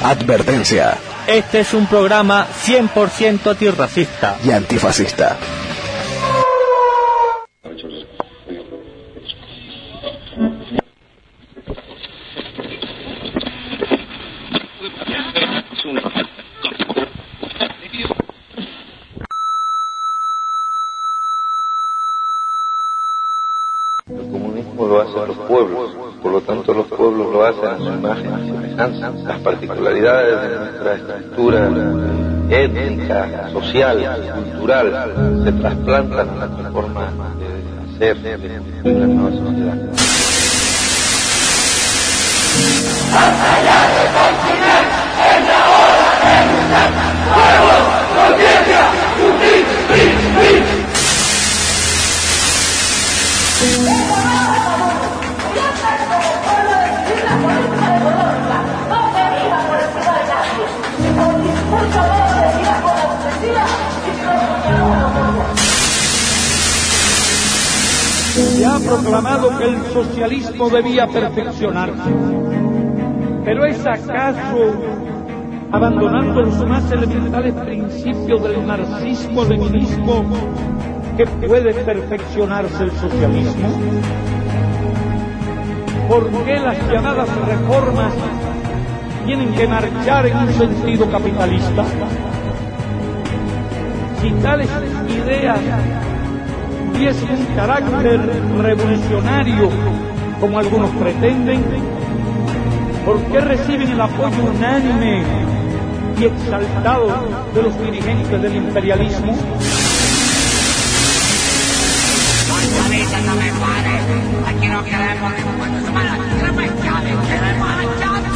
Advertencia. Este es un programa 100% antirracista y antifascista. Lo hacen los pueblos, por lo tanto los pueblos lo hacen a su imagen y semejanza. Las particularidades de nuestra estructura étnica, social, cultural se trasplantan en nuestra forma de hacer de la nueva sociedad. ¡Hasta allá del continente! ¡Es la hora de luchar! ¡Pueblo! ¡Conciencia! ¡Justicia! Se ha proclamado que el socialismo debía perfeccionarse, pero ¿es acaso abandonando los más elementales principios del marxismo-leninismo que puede perfeccionarse el socialismo? ¿Por qué las llamadas reformas tienen que marchar en un sentido capitalista? Si tales ideas tuviesen un carácter revolucionario, como algunos pretenden, ¿por qué reciben el apoyo unánime y exaltado de los dirigentes del imperialismo? No me pare, aquí no queremos impuestos humanos, queremos a la llave.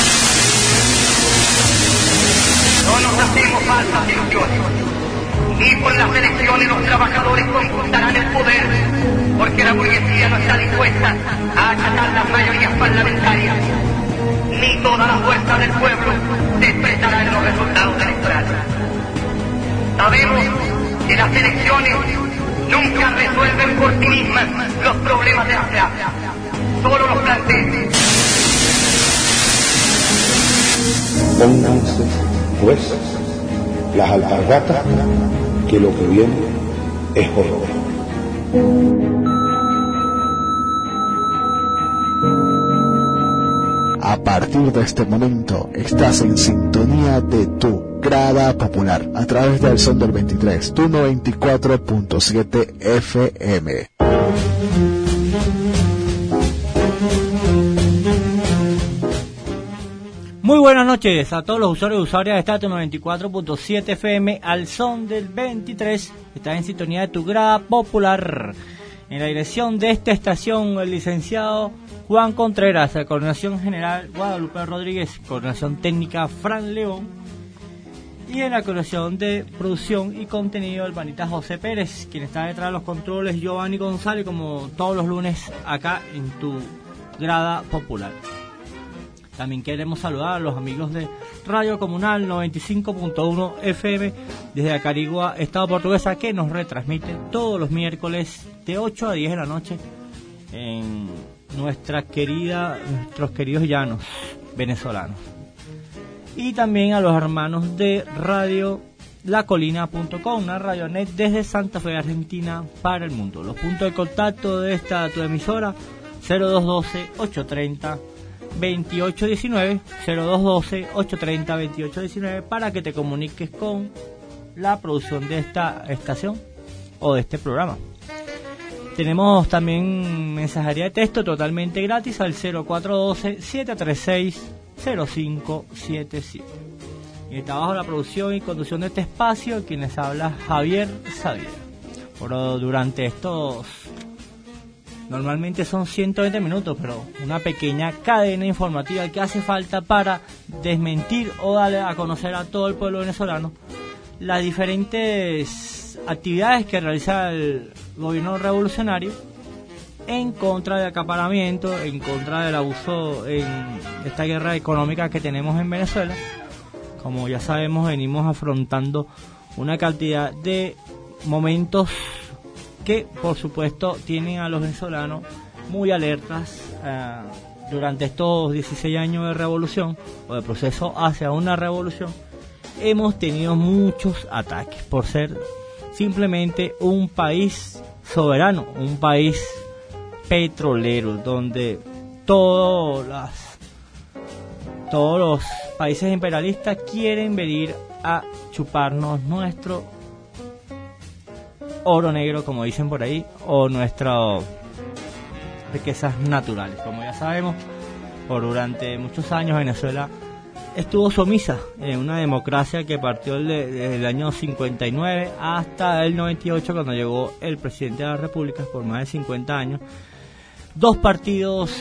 No nos hacemos falsas ilusiones. Ni por las elecciones los trabajadores conquistarán el poder, porque la burguesía no está dispuesta a acatar las mayorías parlamentarias, ni toda la fuerza del pueblo se expresará en los resultados electorales. Sabemos que las elecciones nunca resuelven por sí mismas los problemas de la clase, solo los plantean. Pónganse, pues, las alpargatas, que lo que viene es horror. A partir de este momento estás en sintonía de tu grada popular a través del Son del 23, tu 94.7 FM. Muy buenas noches a todos los usuarios y usuarias de Estatus 94.7 FM al Son del 23. Estás en sintonía de tu grada popular. En la dirección de esta estación, el licenciado Juan Contreras, la coordinación general Guadalupe Rodríguez, coordinación técnica Fran León, y en la coordinación de producción y contenido el panita José Pérez, quien está detrás de los controles Giovanni González, como todos los lunes acá en tu grada popular. También queremos saludar a los amigos de Radio Comunal 95.1 FM desde Acarigua, Estado Portuguesa, que nos retransmiten todos los miércoles de 8 a 10 de la noche en nuestros queridos llanos venezolanos. Y también a los hermanos de Radio lacolina.com, una radionet desde Santa Fe, Argentina, para el mundo. Los puntos de contacto de esta tu emisora: 0212-830-2819, 0212-830-2819, para que te comuniques con la producción de esta estación o de este programa. Tenemos también mensajería de texto totalmente gratis al 0412-736-0577. Y está bajo la producción y conducción de este espacio quien les habla, Javier Xavier. Pero durante estos, normalmente son 120 minutos, pero una pequeña cadena informativa que hace falta para desmentir o darle a conocer a todo el pueblo venezolano las diferentes actividades que realiza el gobierno revolucionario en contra del acaparamiento, en contra del abuso en esta guerra económica que tenemos en Venezuela. Como ya sabemos, venimos afrontando una cantidad de momentos que, por supuesto, tienen a los venezolanos muy alertas durante estos 16 años de revolución, o de proceso hacia una revolución, hemos tenido muchos ataques por ser simplemente un país soberano, un país petrolero, donde todos los países imperialistas quieren venir a chuparnos nuestro oro negro, como dicen por ahí, o nuestras riquezas naturales. Como ya sabemos, durante muchos años Venezuela estuvo sumisa en una democracia que partió desde el año 59 hasta el 98, cuando llegó el presidente de la República, por más de 50 años. Dos partidos,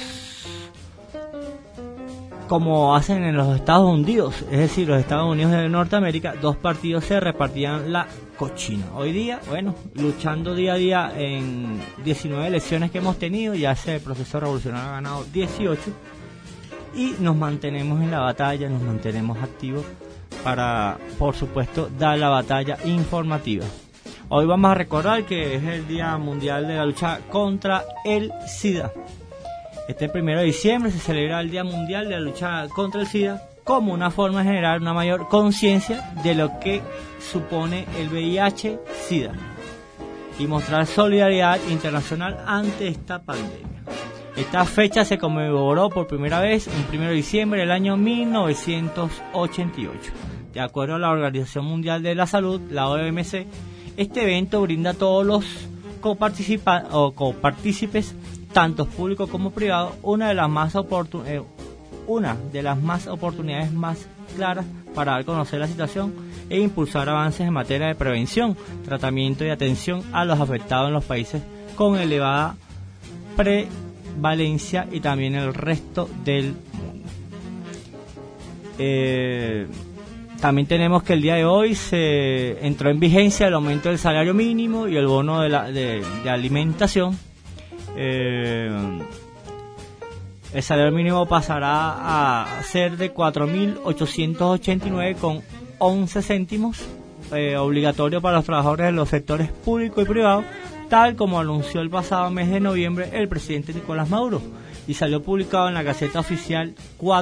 como hacen en los Estados Unidos, es decir, los Estados Unidos de Norteamérica, dos partidos se repartían la cochina. Hoy día, bueno, luchando día a día en 19 elecciones que hemos tenido, ya ese proceso revolucionario ha ganado 18, y nos mantenemos en la batalla, nos mantenemos activos para, por supuesto, dar la batalla informativa. Hoy vamos a recordar que es el Día Mundial de la Lucha contra el SIDA. Este 1 de diciembre se celebra el Día Mundial de la Lucha contra el SIDA como una forma de generar una mayor conciencia de lo que supone el VIH-SIDA y mostrar solidaridad internacional ante esta pandemia. Esta fecha se conmemoró por primera vez el 1 de diciembre del año 1988. De acuerdo a la Organización Mundial de la Salud, la OMS, este evento brinda a todos los copartícipes, tanto públicos como privados, una de las más oportunidades más claras para dar a conocer la situación e impulsar avances en materia de prevención, tratamiento y atención a los afectados en los países con elevada prevalencia y también el resto del mundo. También tenemos que el día de hoy se entró en vigencia el aumento del salario mínimo y el bono de alimentación. El salario mínimo pasará a ser de 4.889,11 céntimos, obligatorio para los trabajadores de los sectores público y privado, tal como anunció el pasado mes de noviembre el presidente Nicolás Maduro, y salió publicado en la Gaceta Oficial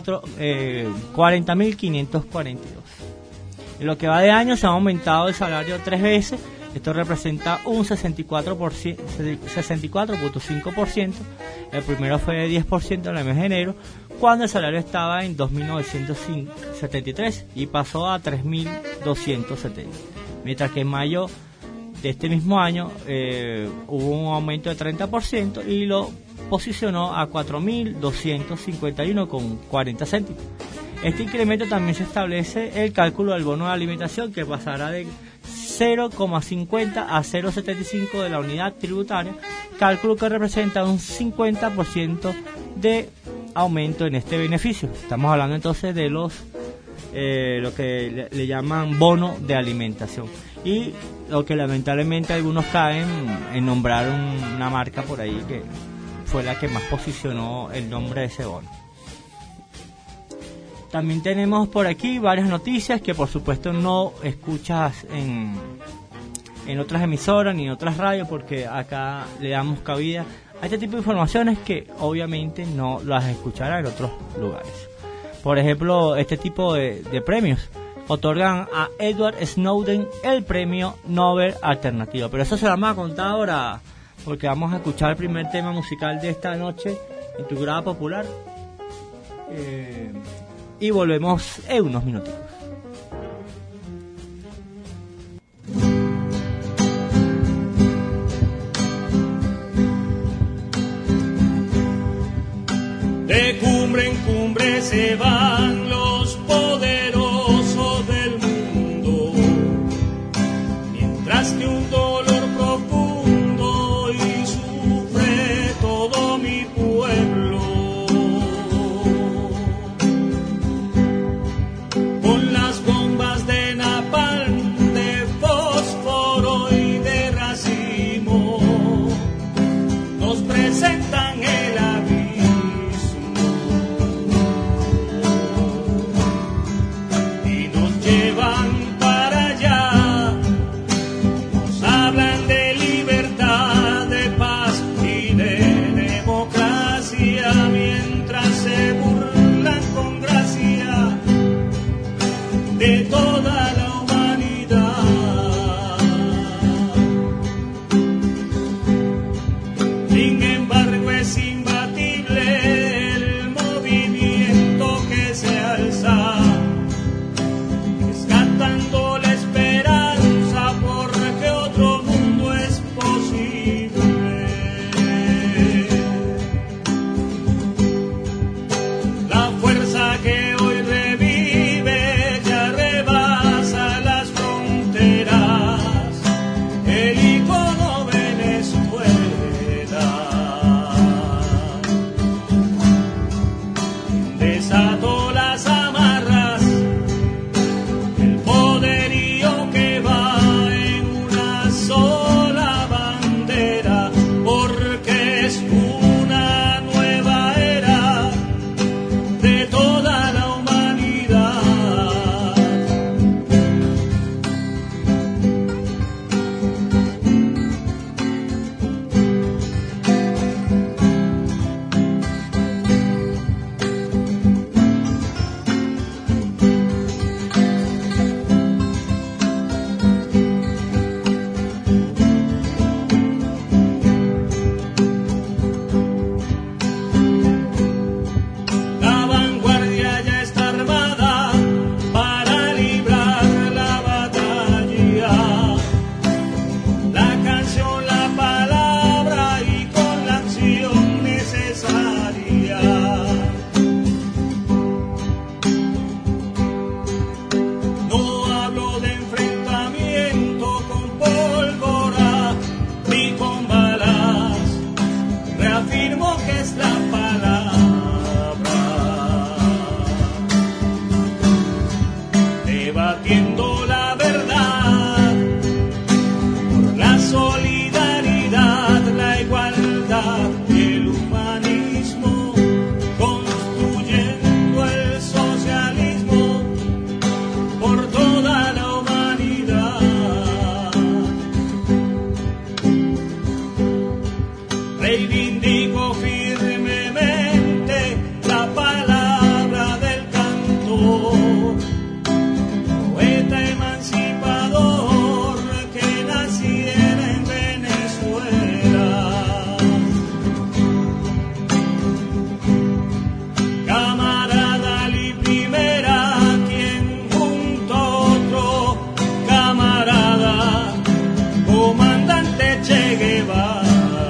40.542. En lo que va de año se ha aumentado el salario 3 veces. Esto representa un 64.5%. El primero fue de 10% en el mes de enero, cuando el salario estaba en 2.973 y pasó a 3.270. Mientras que en mayo de este mismo año hubo un aumento de 30% y lo posicionó a 4.251,40 céntimos. Este incremento también se establece el cálculo del bono de alimentación, que pasará de 0,50 a 0,75 de la unidad tributaria, cálculo que representa un 50% de aumento en este beneficio. Estamos hablando entonces de lo que le llaman bono de alimentación, y lo que lamentablemente algunos caen en nombrar una marca por ahí que fue la que más posicionó el nombre de ese bono. También tenemos por aquí varias noticias que por supuesto no escuchas en otras emisoras ni en otras radios, porque acá le damos cabida a este tipo de informaciones que obviamente no las escucharás en otros lugares. Por ejemplo, este tipo de premios otorgan a Edward Snowden el premio Nobel alternativo, pero eso se lo vamos a contar ahora, porque vamos a escuchar el primer tema musical de esta noche en tu grada popular. Y volvemos en unos minutitos. De cumbre en cumbre se van los poderosos del mundo, mientras que un dolor profundo y sufre todo mi pueblo. Presentan el abismo. reivindico firmemente la palabra del cantor, poeta emancipador que naciera en Venezuela. Camarada Ali Primera, quien junto a otro camarada, comandante Che Guevara,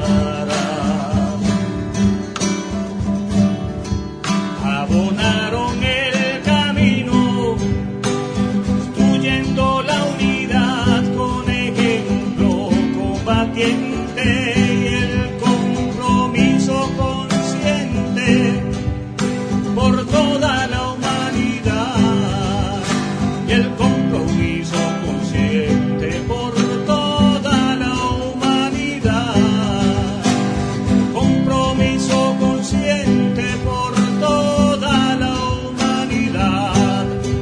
abonaron el camino, construyendo la unidad con ejemplo combatiente y el compromiso consciente por toda la humanidad, y el compromiso consciente por toda la humanidad, compromiso consciente por toda la humanidad.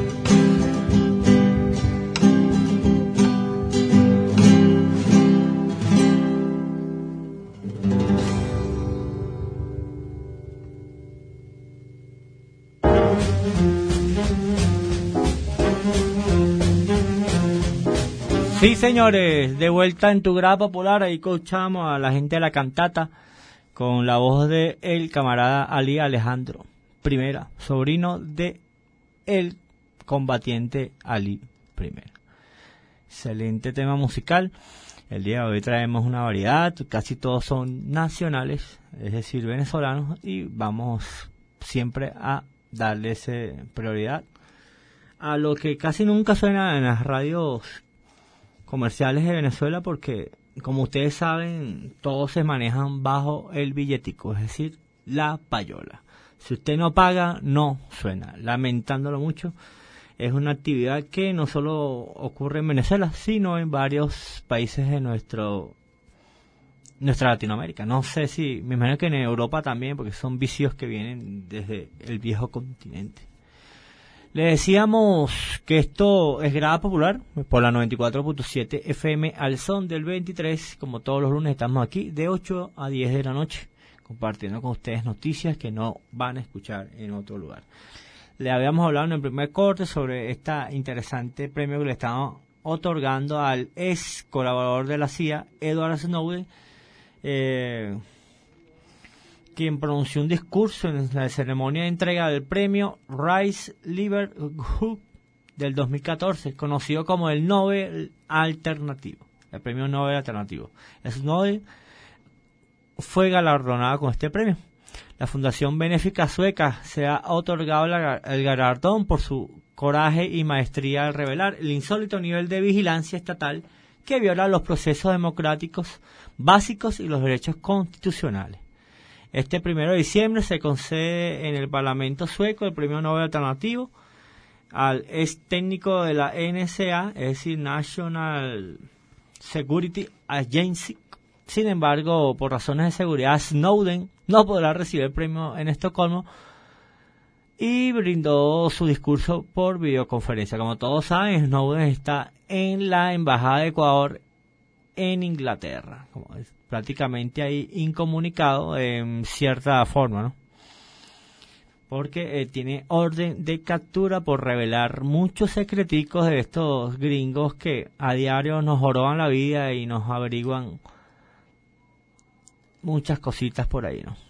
Sí, señores, de vuelta en tu grada popular. Ahí escuchamos a la gente de la cantata con la voz de el camarada Ali Alejandro Primera, sobrino de el combatiente Ali Primera. Excelente tema musical. El día de hoy traemos una variedad, casi todos son nacionales, es decir, venezolanos, y vamos siempre a darles prioridad a lo que casi nunca suena en las radios comerciales de Venezuela, porque como ustedes saben, todos se manejan bajo el billetico, es decir, la payola. Si usted no paga, no suena. Lamentándolo mucho, es una actividad que no solo ocurre en Venezuela, sino en varios países de nuestra Latinoamérica. No sé si, me imagino que en Europa también, porque son vicios que vienen desde el viejo continente. Le decíamos que esto es grada popular por la 94.7 FM al son del 23. Como todos los lunes estamos aquí de 8 a 10 de la noche compartiendo con ustedes noticias que no van a escuchar en otro lugar. Le habíamos hablado en el primer corte sobre este interesante premio que le estamos otorgando al ex colaborador de la CIA, Edward Snowden, quien pronunció un discurso en la ceremonia de entrega del premio Rice Livelihood del 2014, conocido como el Nobel Alternativo, el premio Nobel Alternativo. Snowden fue galardonado con este premio. La Fundación Benéfica Sueca se ha otorgado el galardón por su coraje y maestría al revelar el insólito nivel de vigilancia estatal que viola los procesos democráticos básicos y los derechos constitucionales. Este 1 de diciembre se concede en el Parlamento sueco el premio Nobel Alternativo al ex técnico de la NSA, es decir, National Security Agency. Sin embargo, por razones de seguridad, Snowden no podrá recibir el premio en Estocolmo y brindó su discurso por videoconferencia. Como todos saben, Snowden está en la Embajada de Ecuador en Inglaterra, como es prácticamente ahí incomunicado en cierta forma, ¿no? Porque tiene orden de captura por revelar muchos secreticos de estos gringos que a diario nos joroban la vida y nos averiguan muchas cositas por ahí, ¿no?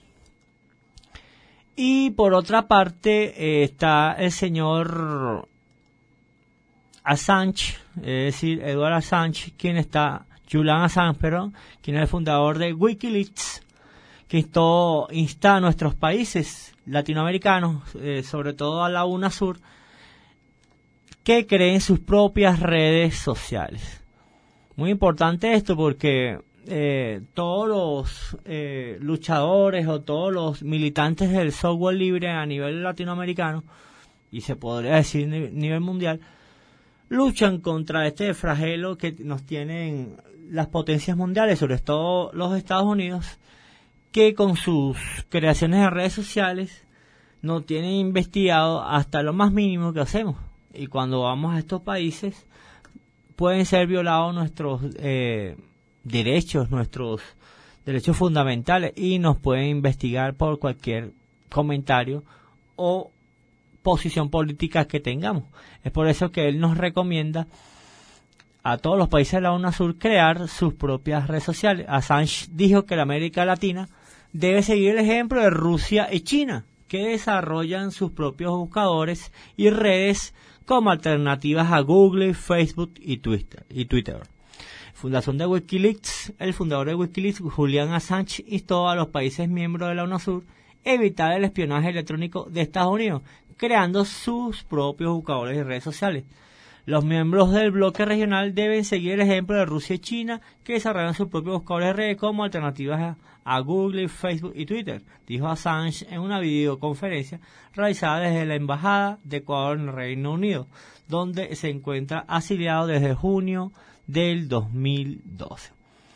Y por otra parte está el señor Assange, es decir, Edward Assange, Julian Assange, quien es el fundador de Wikileaks, que insta a nuestros países latinoamericanos, sobre todo a la UNASUR, que creen sus propias redes sociales. Muy importante esto porque todos los luchadores o todos los militantes del software libre a nivel latinoamericano, y se podría decir a nivel mundial, luchan contra este flagelo que nos tienen las potencias mundiales, sobre todo los Estados Unidos, que con sus creaciones de redes sociales nos tienen investigado hasta lo más mínimo que hacemos. Y cuando vamos a estos países pueden ser violados nuestros derechos, nuestros derechos fundamentales y nos pueden investigar por cualquier comentario o posición política que tengamos. Es por eso que él nos recomienda a todos los países de la UNASUR crear sus propias redes sociales. Assange dijo que la América Latina debe seguir el ejemplo de Rusia y China, que desarrollan sus propios buscadores y redes como alternativas a Google, Facebook y Twitter. Fundación de Wikileaks. El fundador de Wikileaks, Julian Assange, instó a los países miembros de la UNASUR a evitar el espionaje electrónico de Estados Unidos, creando sus propios buscadores y redes sociales. Los miembros del bloque regional deben seguir el ejemplo de Rusia y China, que desarrollan sus propios buscadores de redes como alternativas a Google, Facebook y Twitter, dijo Assange en una videoconferencia realizada desde la Embajada de Ecuador en el Reino Unido, donde se encuentra asiliado desde junio del 2012.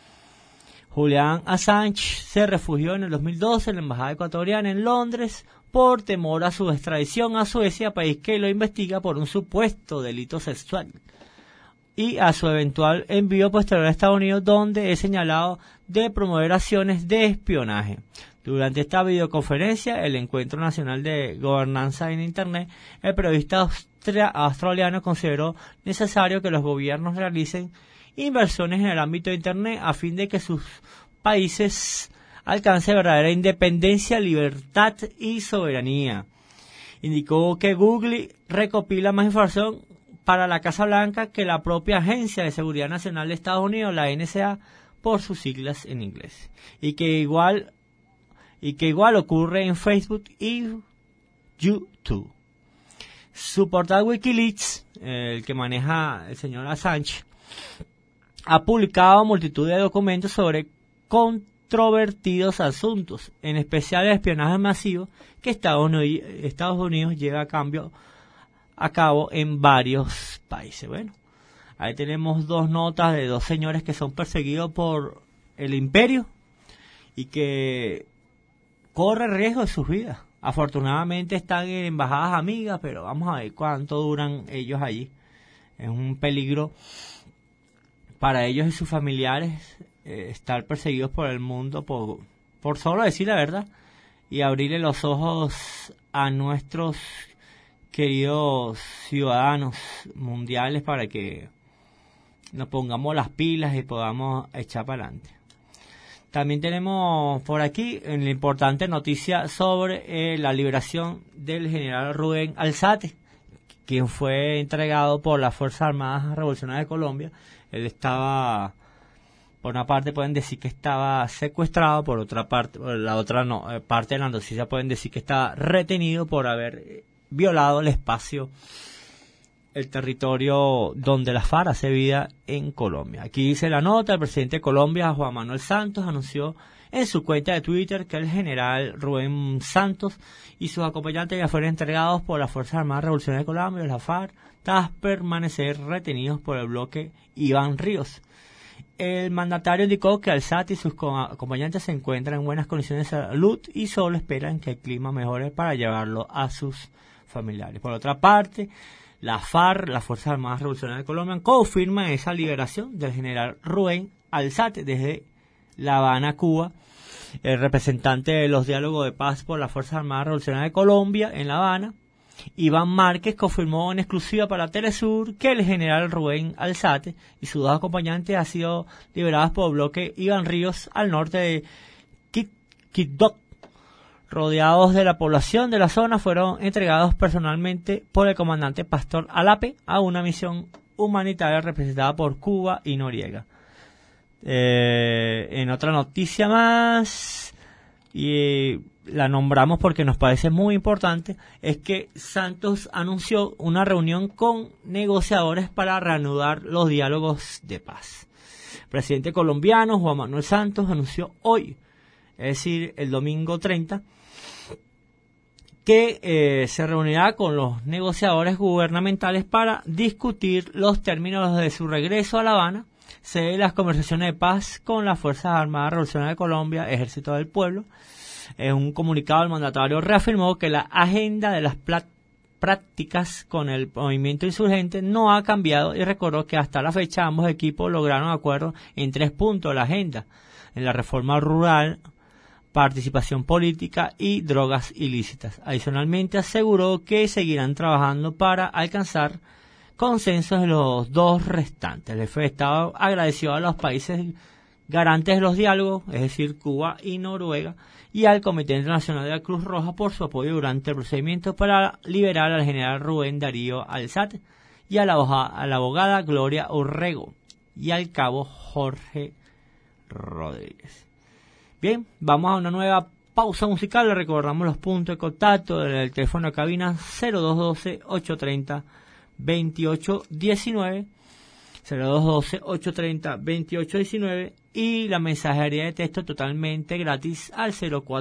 Julian Assange se refugió en el 2012 en la Embajada ecuatoriana en Londres por temor a su extradición a Suecia, país que lo investiga por un supuesto delito sexual, y a su eventual envío posterior a Estados Unidos, donde es señalado de promover acciones de espionaje. Durante esta videoconferencia, el Encuentro Nacional de Gobernanza en Internet, el periodista australiano consideró necesario que los gobiernos realicen inversiones en el ámbito de Internet a fin de que sus países alcance verdadera independencia, libertad y soberanía. Indicó que Google recopila más información para la Casa Blanca que la propia Agencia de Seguridad Nacional de Estados Unidos, la NSA, por sus siglas en inglés, y que igual ocurre en Facebook y YouTube. Su portal Wikileaks, el que maneja el señor Assange, ha publicado multitud de documentos sobre controvertidos asuntos, en especial el espionaje masivo que Estados Unidos lleva a cabo en varios países. Bueno, ahí tenemos dos notas de dos señores que son perseguidos por el imperio y que corren riesgo de sus vidas. Afortunadamente están en embajadas amigas, pero vamos a ver cuánto duran ellos allí. Es un peligro para ellos y sus familiares estar perseguidos por el mundo por solo decir la verdad y abrirle los ojos a nuestros queridos ciudadanos mundiales para que nos pongamos las pilas y podamos echar para adelante. También tenemos por aquí una importante noticia sobre la liberación del general Rubén Alzate, quien fue entregado por las Fuerzas Armadas Revolucionarias de Colombia. Él estaba, por una parte pueden decir que estaba secuestrado, por otra parte, por la otra no, parte de la noticia pueden decir que estaba retenido por haber violado el espacio, el territorio donde la FARC hace vida en Colombia. Aquí dice la nota: el presidente de Colombia, Juan Manuel Santos, anunció en su cuenta de Twitter que el general Rubén Santos y sus acompañantes ya fueron entregados por las Fuerzas Armadas Revolucionarias de Colombia, la FARC, tras permanecer retenidos por el bloque Iván Ríos. El mandatario indicó que Alzate y sus acompañantes se encuentran en buenas condiciones de salud y solo esperan que el clima mejore para llevarlo a sus familiares. Por otra parte, la FARC, las Fuerzas Armadas Revolucionarias de Colombia, confirman esa liberación del general Rubén Alzate desde La Habana, Cuba. El representante de los diálogos de paz por las Fuerzas Armadas Revolucionarias de Colombia en La Habana, Iván Márquez, confirmó en exclusiva para Telesur que el general Rubén Alzate y sus dos acompañantes han sido liberados por el bloque Iván Ríos al norte de Quibdó. Rodeados de la población de la zona, fueron entregados personalmente por el comandante Pastor Alape a una misión humanitaria representada por Cuba y Noriega. En otra noticia más, y la nombramos porque nos parece muy importante, es que Santos anunció una reunión con negociadores para reanudar los diálogos de paz. El presidente colombiano Juan Manuel Santos anunció hoy, es decir, el domingo 30, que se reunirá con los negociadores gubernamentales para discutir los términos de su regreso a La Habana, sede de las conversaciones de paz con las Fuerzas Armadas Revolucionarias de Colombia, Ejército del Pueblo. En un comunicado, el mandatario reafirmó que la agenda de las prácticas con el movimiento insurgente no ha cambiado y recordó que hasta la fecha ambos equipos lograron acuerdos en 3 puntos de la agenda: en la reforma rural, participación política y drogas ilícitas. Adicionalmente aseguró que seguirán trabajando para alcanzar consensos de los dos restantes. El jefe de Estado agradeció a los países garantes de los diálogos, es decir, Cuba y Noruega, y al Comité Internacional de la Cruz Roja por su apoyo durante el procedimiento para liberar al general Rubén Darío Alzate y a la abogada Gloria Urrego y al cabo Jorge Rodríguez. Bien, vamos a una nueva pausa musical. Le recordamos los puntos de contacto del teléfono de cabina 0212-830-2819, 0212-830-2819 y la mensajería de texto totalmente gratis al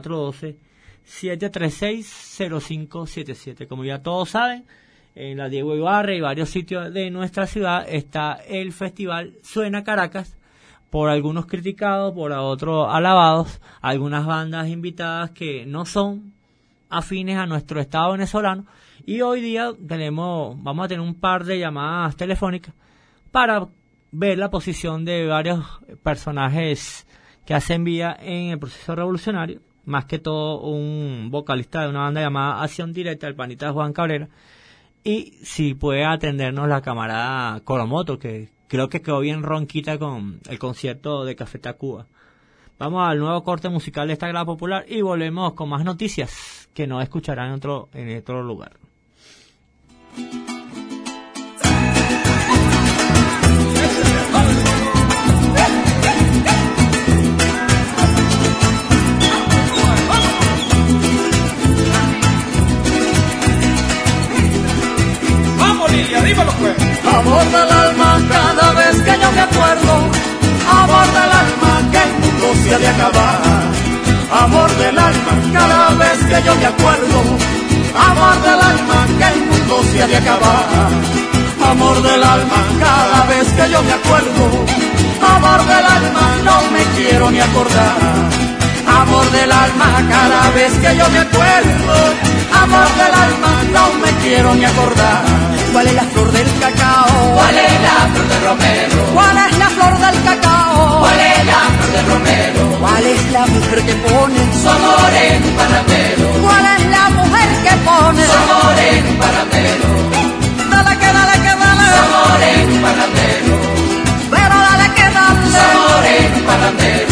0412-736-0577. Como ya todos saben, en la Diego Ibarra y varios sitios de nuestra ciudad está el festival Suena Caracas, por algunos criticados, por otros alabados, algunas bandas invitadas que no son afines a nuestro estado venezolano, y hoy día vamos a tener un par de llamadas telefónicas para ver la posición de varios personajes que hacen vía en el proceso revolucionario, más que todo un vocalista de una banda llamada Acción Directa, el panita Juan Cabrera, y si puede atendernos la camarada Coromoto, que creo que quedó bien ronquita con el concierto de Café Tacuba. Vamos al nuevo corte musical de esta grada popular y volvemos con más noticias que no escucharán en otro lugar. ¡Vamos, Lilia, dímelo pues! Amor del alma, cada vez que yo me acuerdo, amor del alma, que el mundo se ha de acabar. Amor del alma, cada vez que yo me acuerdo, amor del alma, que el mundo se ha de acabar. Amor del alma, cada vez que yo me acuerdo, amor del alma, no me quiero ni acordar. Amor del alma, cada vez que yo me acuerdo, amor del alma, no me quiero ni acordar. ¿Cuál es la flor del cacao? ¿Cuál es la flor del romero? ¿Cuál es la flor del cacao? ¿Cuál es la flor del romero? ¿Cuál es la mujer que pone su amor en un panadero? ¿Cuál es la mujer que pone su amor en un panadero? Dale que dale que dale su amor en un panadero. Pero dale que dale su amor en un panadero.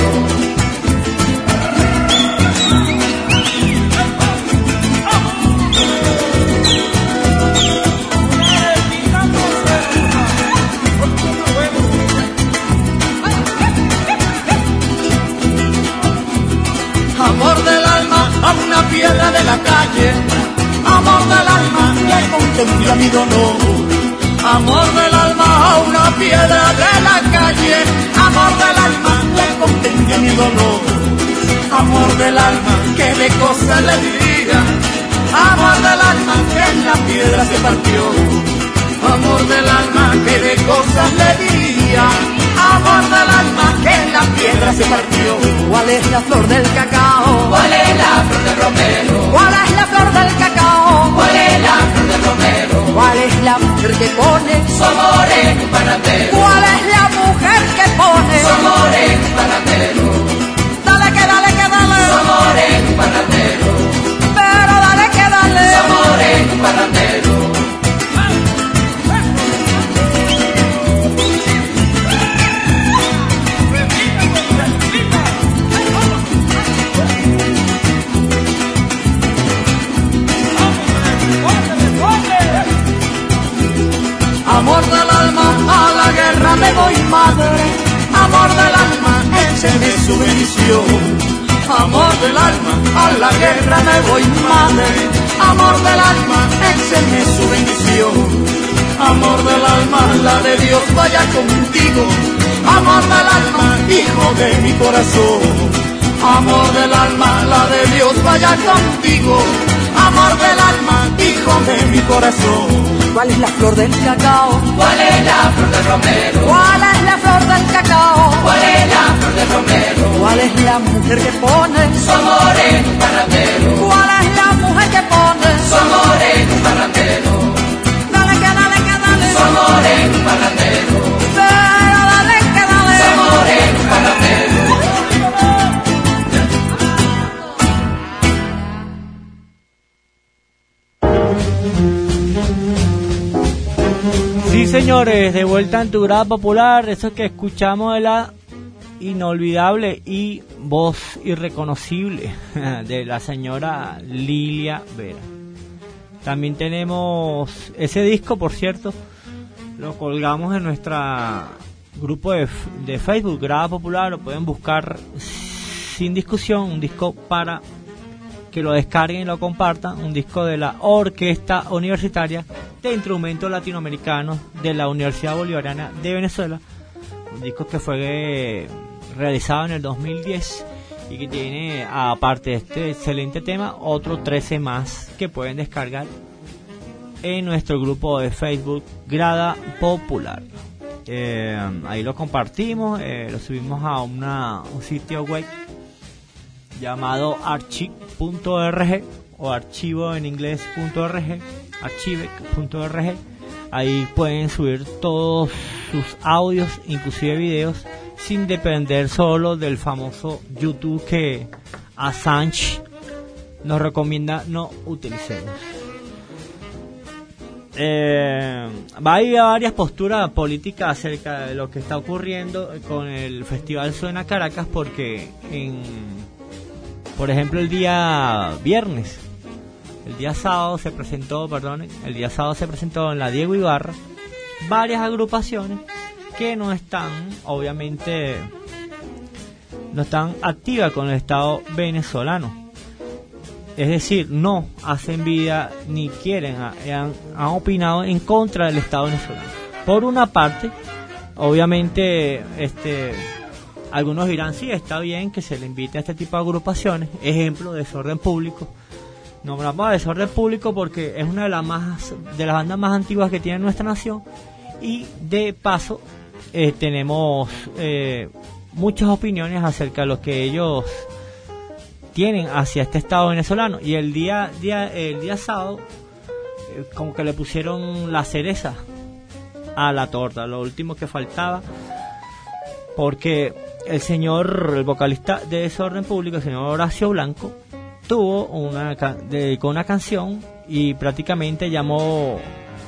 Amor del alma a una piedra de la calle, amor del alma que contempla mi dolor. Amor del alma a una piedra de la calle, amor del alma que contempla mi dolor. Amor del alma que de cosas le diría, amor del alma que en la piedra se partió. Amor del alma que de cosas le diría, amor del alma que en la piedra se partió. ¿Cuál es la flor del cacao? ¿Cuál es la flor del romero? ¿Cuál es la flor del cacao? ¿Cuál es la flor del romero? ¿Cuál es la mujer que pone su amor en un panadero? ¿Cuál es la mujer que pone su amor en un panadero? Dale que dale que dale su amor en un panadero. Pero dale que dale su amor en un panadero. Amor del alma, a la guerra me voy madre. Amor del alma, écheme su bendición. Amor del alma, a la guerra me voy madre. Amor del alma, écheme su bendición. Amor del alma, la de Dios vaya contigo. Amor del alma, hijo de mi corazón. Amor del alma, la de Dios vaya contigo. Amor del alma, hijo de mi corazón. ¿Cuál es la flor del cacao? ¿Cuál es la flor del romero? ¿Cuál es la flor del cacao? ¿Cuál es la flor del romero? ¿Cuál es la mujer que pone su amor en un panadero? ¿Cuál es la mujer que pone su amor en un panadero? Dale que dale que dale su amor en un panadero. Pero dale que dale su amor en un panadero. señores, de vuelta en tu grada popular. Eso que escuchamos de la inolvidable y voz irreconocible de la señora Lilia Vera. También tenemos ese disco, por cierto, lo colgamos en nuestra grupo de Facebook, Grada Popular. Lo pueden buscar sin discusión, un disco para que lo descarguen y lo compartan, un disco de la Orquesta Universitaria de Instrumentos Latinoamericanos de la Universidad Bolivariana de Venezuela, un disco que fue realizado en el 2010 y que tiene, aparte de este excelente tema, otros 13 más que pueden descargar en nuestro grupo de Facebook Grada Popular. Ahí lo compartimos, lo subimos a un sitio web llamado archive.org o archivo en inglés.org, archive.org. Ahí pueden subir todos sus audios, inclusive videos, sin depender solo del famoso YouTube que Assange nos recomienda no utilicemos. Hay varias posturas políticas acerca de lo que está ocurriendo con el Festival Suena Caracas, porque por ejemplo, el día sábado se presentó en la Diego Ibarra varias agrupaciones que no están activas con el Estado venezolano. Es decir, no hacen vida ni quieren, han opinado en contra del Estado venezolano. Por una parte, obviamente, algunos dirán, sí, está bien que se le invite a este tipo de agrupaciones. Ejemplo, Desorden Público. Nombramos a Desorden Público porque es una de las bandas más antiguas que tiene nuestra nación. Y de paso, tenemos muchas opiniones acerca de lo que ellos tienen hacia este Estado venezolano. Y el día sábado, como que le pusieron la cereza a la torta, lo último que faltaba, porque el vocalista de Desorden Público, el señor Horacio Blanco, dedicó una canción y prácticamente llamó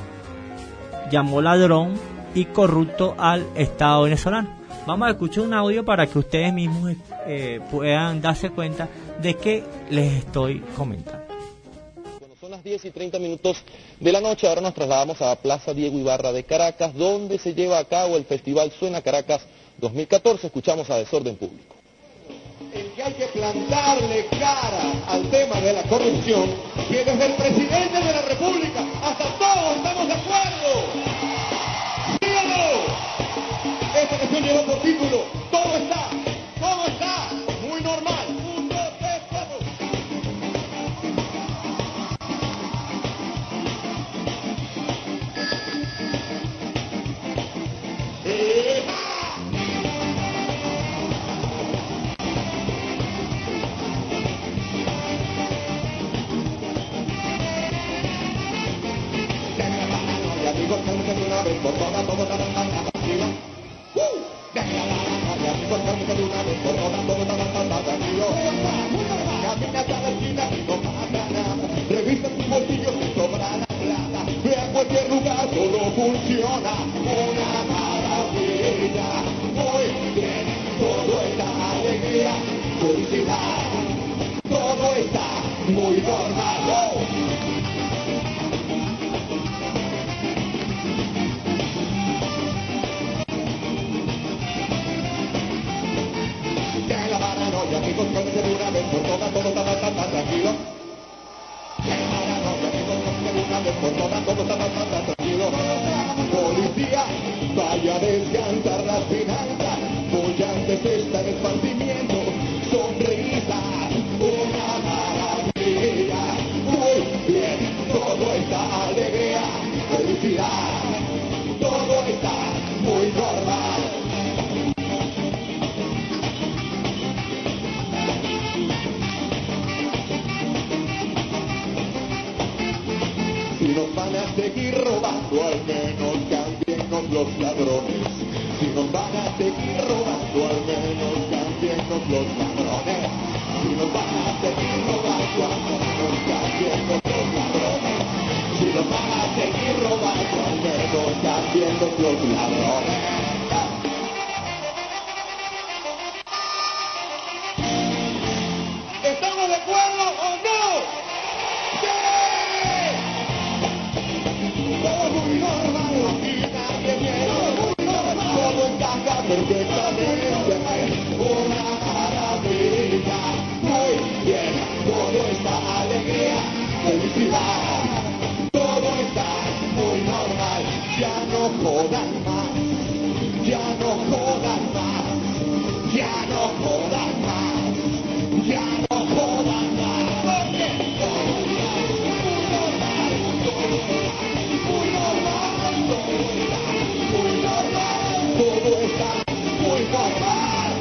ladrón y corrupto al Estado venezolano. Vamos a escuchar un audio para que ustedes mismos puedan darse cuenta de qué les estoy comentando. Bueno, son las 10:30 de la noche. Ahora nos trasladamos a Plaza Diego Ibarra de Caracas, donde se lleva a cabo el Festival Suena Caracas 2014. Escuchamos a Desorden Público. El que hay que plantarle cara al tema de la corrupción, que desde el presidente de la República hasta todos estamos de acuerdo. ¡Síganlo! Esta canción lleva por título Todo está muy normal. 1, 2, 3, 4. Revisa tus bolsillos y sobra la plata. Ve a cualquier lugar, todo funciona. Una maravilla. Muy bien, todo está alegría, felicidad. Todo está muy normal. Amigos, cálmense de una vez por todas, todo está tranquilo. Amigos, de una vez por todas, todo está tranquilo. Policía, vaya a descansar las finanzas. Bollantes está en esparcimiento, sonrisas, una maravilla. Muy bien, todo está alegría, felicidad. Todo está muy normal. Si nos van a seguir robando, al menos cámbienos los ladrones. Si nos van a seguir robando, al menos cámbienos los ladrones. Si nos van a seguir robando, al menos cámbienos los ladrones. Si nos van a seguir robando, al menos cámbienos propios ladrones. ¿Estamos de acuerdo o no? ¡Sí! Todo muy normal, y nadie miedo, muy normal. Todo encaja perfectamente, una maravilla. Muy bien, todo está alegría, felicidad. Todo está muy normal, ya no jodan más, ya no jodan más, ya no jodan más, ya no jodan más. Porque todo está muy normal, todo está muy normal, todo está muy normal, todo está muy normal.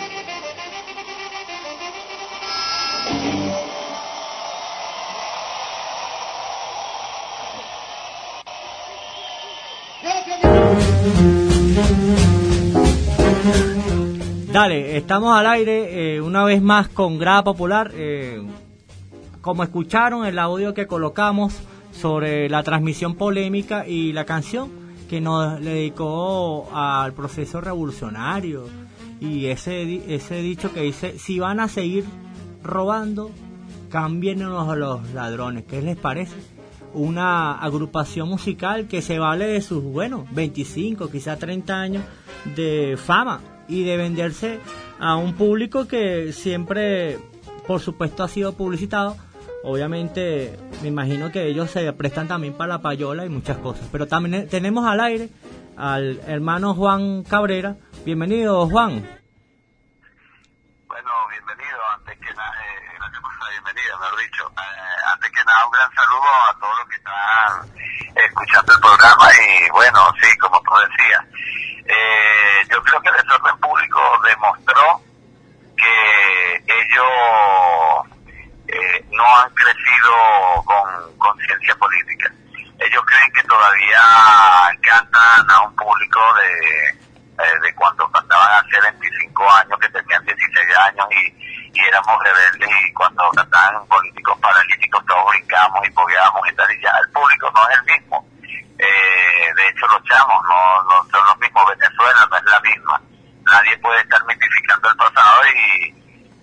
Dale, estamos al aire una vez más con Grada Popular. Como escucharon el audio que colocamos sobre la transmisión polémica y la canción que nos le dedicó al proceso revolucionario y ese dicho que dice: si van a seguir robando, cámbienos a los ladrones. ¿Qué les parece? Una agrupación musical que se vale de sus, 25, quizá 30 años de fama y de venderse a un público que siempre, por supuesto, ha sido publicitado. Obviamente, me imagino que ellos se prestan también para la payola y muchas cosas. Pero también tenemos al aire al hermano Juan Cabrera. Bienvenido, Juan. Bueno, bienvenido. Antes que nada, bienvenida, mejor dicho. Antes que nada, un gran saludo a todos los que están escuchando el programa. Y bueno, sí, como tú decías, yo creo que el desorden público demostró que ellos no han crecido con conciencia política. Ellos creen que todavía cantan a un público de cuando cantaban hace 25 años, que tenían 16 años y éramos rebeldes, y cuando cantaban políticos paralíticos todos brincamos y pogueamos y tal, y ya el público no es el mismo. De hecho, los chamos no son los mismos. Venezuela no es la misma. Nadie puede estar mitificando el pasado y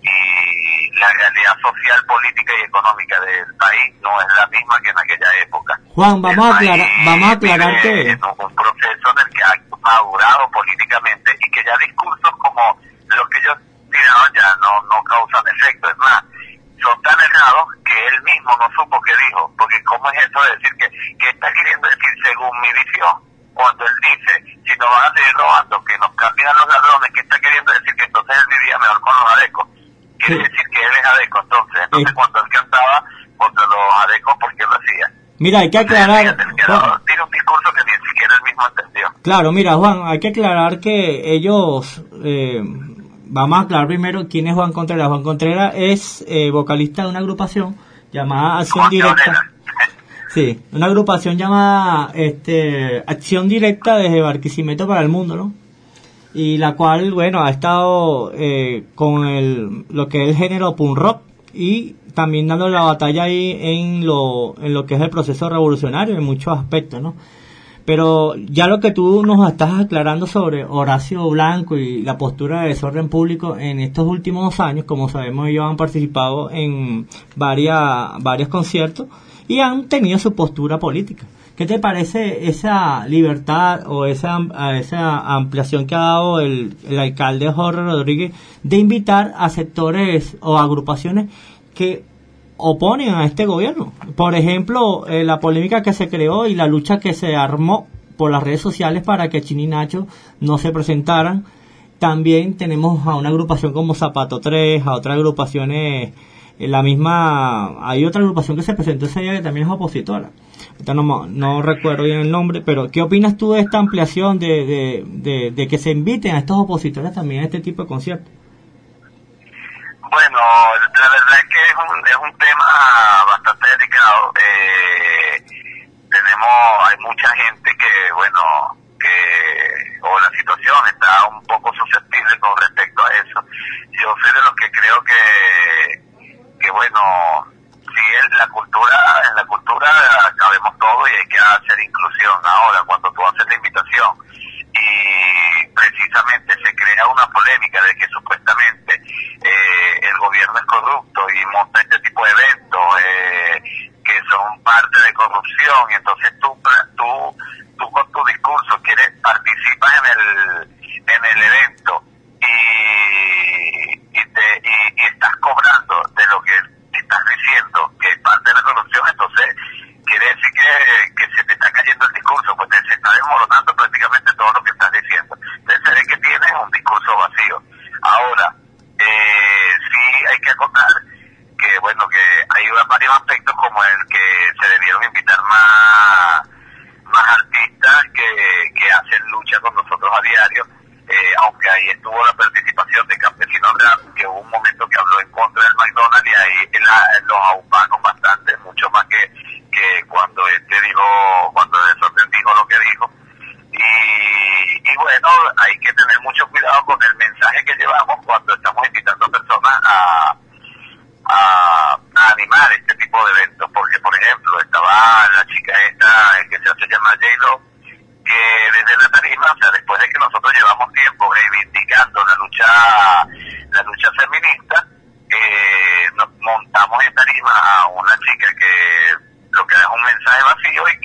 la realidad social, política y económica del país no es la misma que en aquella época. Juan, vamos a aclarar que es un proceso en el que ha madurado políticamente y que ya discursos como los que ellos tiraron ya no causan efecto. Es más, son tan errados que él mismo no supo qué dijo, porque cómo es eso de decir que está queriendo decir según mi visión, cuando él dice si nos van a seguir robando que nos cambien a los ladrones, que está queriendo decir que entonces él vivía mejor con los adecos. Quiere decir que él es adeco, entonces cuando él cantaba contra los adecos, ¿por qué lo hacía? Mira, hay que aclarar. Tiene un discurso que ni siquiera él mismo entendió. Claro, mira, Juan, hay que aclarar que ellos, vamos a aclarar primero quién es Juan Contreras. Juan Contreras es vocalista de una agrupación llamada Acción Directa. Sí, una agrupación llamada Acción Directa desde Barquisimeto para el Mundo, ¿no? Y la cual, bueno, ha estado con lo que es el género punk rock y también dando la batalla ahí en lo que es el proceso revolucionario en muchos aspectos, ¿no? Pero ya lo que tú nos estás aclarando sobre Horacio Blanco y la postura de desorden público en estos últimos 2 años, como sabemos, ellos han participado en varios conciertos y han tenido su postura política. ¿Qué te parece esa libertad o esa ampliación que ha dado el alcalde Jorge Rodríguez de invitar a sectores o agrupaciones que oponen a este gobierno? Por ejemplo, la polémica que se creó y la lucha que se armó por las redes sociales para que Chini y Nacho no se presentaran. También tenemos a una agrupación como Zapato 3, a otras agrupaciones, hay otra agrupación que se presentó ese día que también es opositora. Ahorita no recuerdo bien el nombre, pero ¿qué opinas tú de esta ampliación de que se inviten a estos opositores también a este tipo de conciertos? Bueno, la verdad es que es un tema bastante delicado. Hay mucha gente o la situación está un poco susceptible con respecto a eso. Yo soy de los que creo que bueno, si en la cultura cabemos todo y hay que hacer inclusión. Ahora, cuando tú haces la invitación eventos y monta este tipo de eventos que son parte de corrupción, y entonces tú con tu discurso participas en el evento y estás cobrando de lo que estás diciendo que es parte de la corrupción, entonces quiere decir que se te está cayendo el discurso, pues se está desmoronando prácticamente todo lo que estás diciendo. Entonces se ve que tienes un discurso vacío. Ahora, sí hay que acotar que bueno, que hay varios aspectos como el que se debieron invitar más artistas que hacen lucha con nosotros a diario, aunque ahí estuvo la participación de Campesinos Rap, que hubo un momento que habló en contra del McDonald's, y ahí los aupanos bastante, mucho más que cuando cuando Desorden dijo lo que dijo. Y bueno, hay que tener mucho cuidado con el mensaje que llevamos cuando estamos invitando a personas a animar este tipo de eventos, porque por ejemplo estaba la chica esta que se hace llamar J-Lo, que desde la tarima, o sea, después de que nosotros llevamos tiempo reivindicando la lucha feminista, nos montamos en tarima a una chica que lo que da es un mensaje vacío y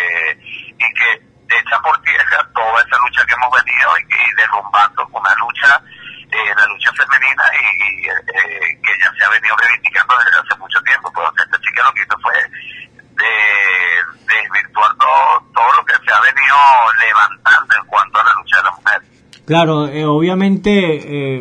que echa por tierra toda esa lucha que hemos venido y derrumbando una lucha, la lucha femenina y que ya se ha venido reivindicando desde hace mucho tiempo. Pues esta chica lo que hizo fue desvirtuar todo lo que se ha venido levantando en cuanto a la lucha de la mujer. Claro, obviamente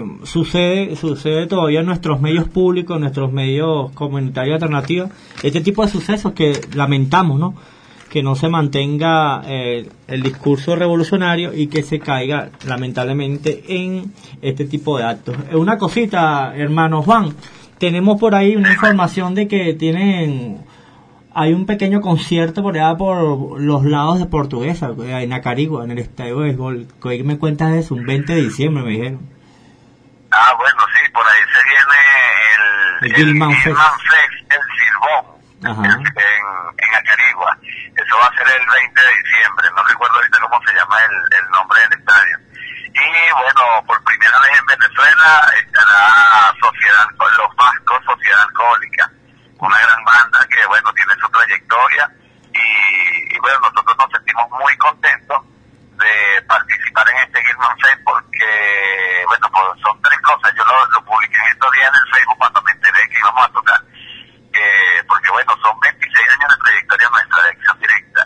sucede todavía en nuestros medios públicos, en nuestros medios comunitarios alternativos, este tipo de sucesos que lamentamos, ¿no? Que no se mantenga el discurso revolucionario y que se caiga lamentablemente en este tipo de actos. Una cosita, hermano Juan, tenemos por ahí una información de que hay un pequeño concierto por allá por los lados de Portuguesa, en Acarigua, en el estadio de béisbol. ¿Qué me cuentas de eso? Un 20 de diciembre me dijeron. Ah, bueno, sí, por ahí se viene el Gilman Fest, el Silbón, en Acarigua. Eso va a ser el 20 de diciembre, no recuerdo ahorita cómo se llama el nombre del estadio. Y bueno, por primera vez en Venezuela estará Los Vascos, Sociedad Alcohólica, una gran banda que bueno, tiene su trayectoria y bueno, nosotros nos sentimos muy contentos de participar en este Gilman Fest porque bueno, pues son tres cosas. Yo lo publiqué en estos días en el Facebook cuando me enteré que íbamos a tocar, porque bueno, son 26 años de trayectoria nuestra de Acción Directa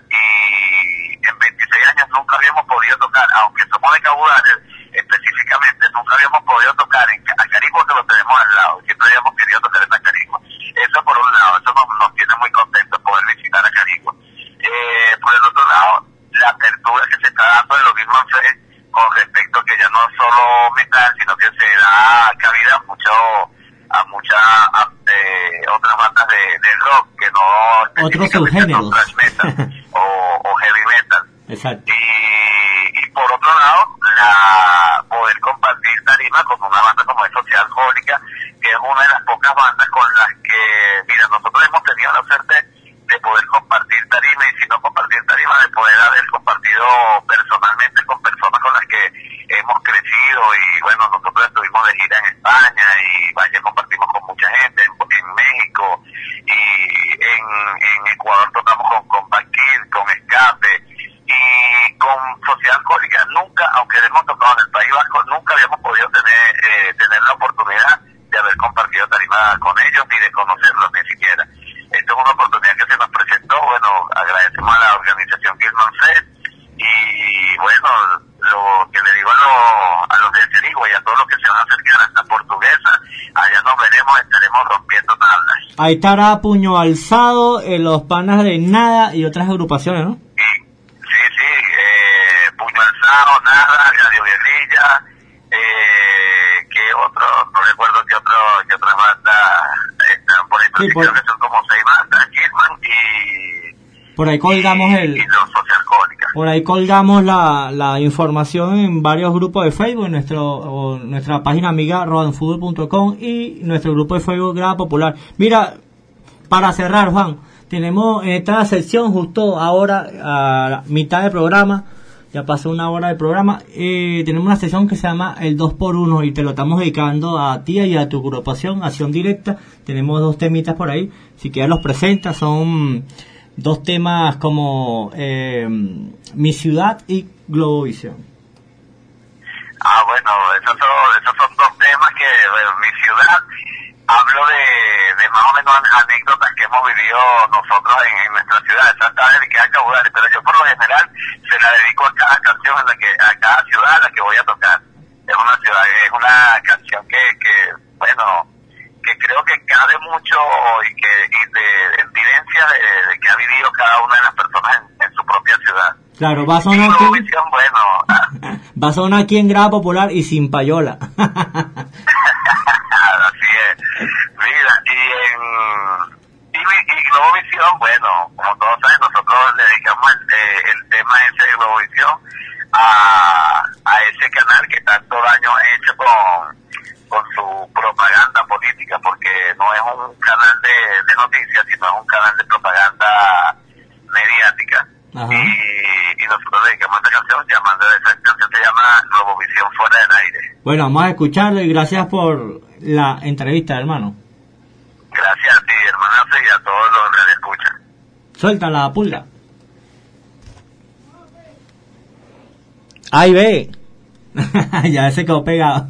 y en 26 años nunca habíamos podido tocar, aunque somos de Cabudales específicamente, nunca habíamos podido tocar en Acarigua, que lo tenemos al lado, siempre habíamos querido tocar en Acarigua. Eso por un lado, eso nos tiene muy contentos poder visitar Acarigua. Por el otro lado, la apertura que se está dando de los Gilman Fest con respecto a que ya no es solo metal, sino que se da cabida a muchas otras bandas de rock que no otros subgéneros, no thrash metal o heavy metal. Exacto. Y por otro lado, poder compartir tarima con una banda como es Sociedad Alcohólica, que es una de las pocas bandas con las que, mira, nosotros hemos tenido la suerte de poder compartir tarima, y si no compartir tarima, de poder haber compartido personalmente con personas con las que hemos crecido. Y bueno, nosotros estuvimos de gira en España y vaya, compartimos con mucha gente en México, y en Ecuador tocamos con Bankir, con Escape, y con Sociedad Alcohólica nunca, aunque hemos tocado en el País Vasco, nunca habíamos podido tener la oportunidad de haber compartido tarima con ellos, ni de conocerlos ni siquiera. Esto es una oportunidad que se nos presentó. Bueno, agradecemos a la organización Gilman Fest, y bueno, lo que le digo a los de Acarigua y a todos los que se van a acercar hasta Portuguesa, allá nos veremos, estaremos rompiendo tablas. Ahí estará Puño Alzado, los Panas de Nada y otras agrupaciones, ¿no? Puño Alzado, Nada, Radio Guerrilla, que otro, no recuerdo qué otras bandas están por ahí, pero creo que son como 6 bandas, Gilman y por ahí colgamos y los Sociedad Alcohólica. Por ahí colgamos la información en varios grupos de Facebook, en nuestra página amiga rodanfutbol.com y nuestro grupo de Facebook Grada Popular. Mira, para cerrar, Juan, tenemos en esta sección justo ahora, a la mitad del programa, Ya pasó una hora de programa. Tenemos una sesión que se llama el 2x1 y te lo estamos dedicando a ti y a tu agrupación, Acción Directa. Tenemos 2 temitas por ahí. Si quieres los presentas, son 2 temas como Mi Ciudad y Globovisión. Bueno, esos son 2 temas que, bueno, Mi Ciudad, hablo de más o menos anécdotas que hemos vivido nosotros en nuestra ciudad. Esa está dedicada a Cabudare, pero yo por lo general se la dedico a cada canción a cada ciudad a la que voy a tocar. Es una canción que bueno, que creo que cabe mucho y de vivencia de que ha vivido cada una de las personas en su propia ciudad. Claro, va a sonar aquí en Grada Popular y sin payola. Así es. Mira, y Globovisión, bueno, como todos saben, nosotros le dedicamos el tema ese de Globovisión a ese canal que tanto daño ha hecho con su propaganda política, porque no es un canal de noticias, sino es un canal de propaganda mediática. Y nosotros le dedicamos esta canción, esa canción se llama Globovisión Fuera del Aire. Bueno, vamos a escucharlo y gracias por la entrevista, hermano. Gracias a ti, hermanazo, y a todos los que le escuchan. Suelta la pulga. ¡Ay, ve! Ya se quedó pegado.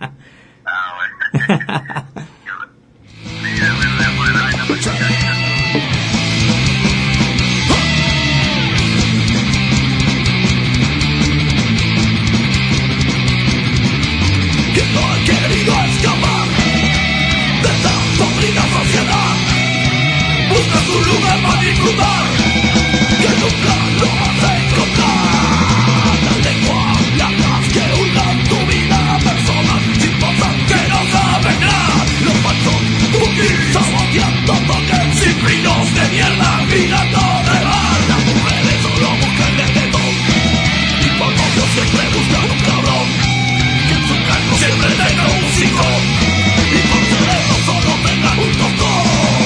Que no ha querido escapar de tan sórdida sociedad, busca su lugar para disfrutar, que nunca lo vas a encontrar. La lengua, las que hunden tu vida, personas sin cosas que no saben nada. Los falsos cookies saboteando toques sin frinos de mierda, mirando de bar. Las mujeres solo buscan el tetón, y por novio siempre buscan un cabrón siempre tenga un hocico y por cerebro solo tenga un tostón.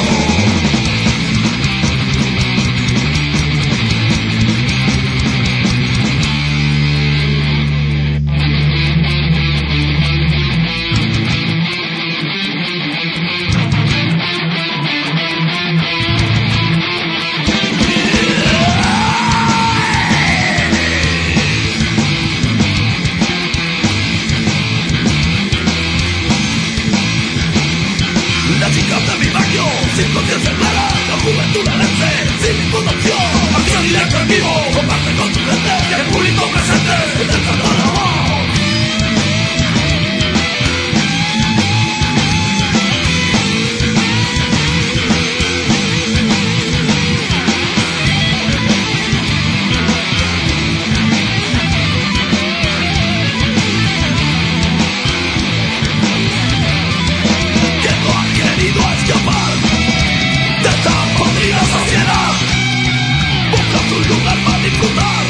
Sin conciencia clara, la juventud alense, sin ninguna opción. Acción Directa en vivo, comparte con tu gente, y el público presente, el del cantor de amor. Que no ha querido escapar de tan podrida sociedad, busca tu lugar para disfrutar.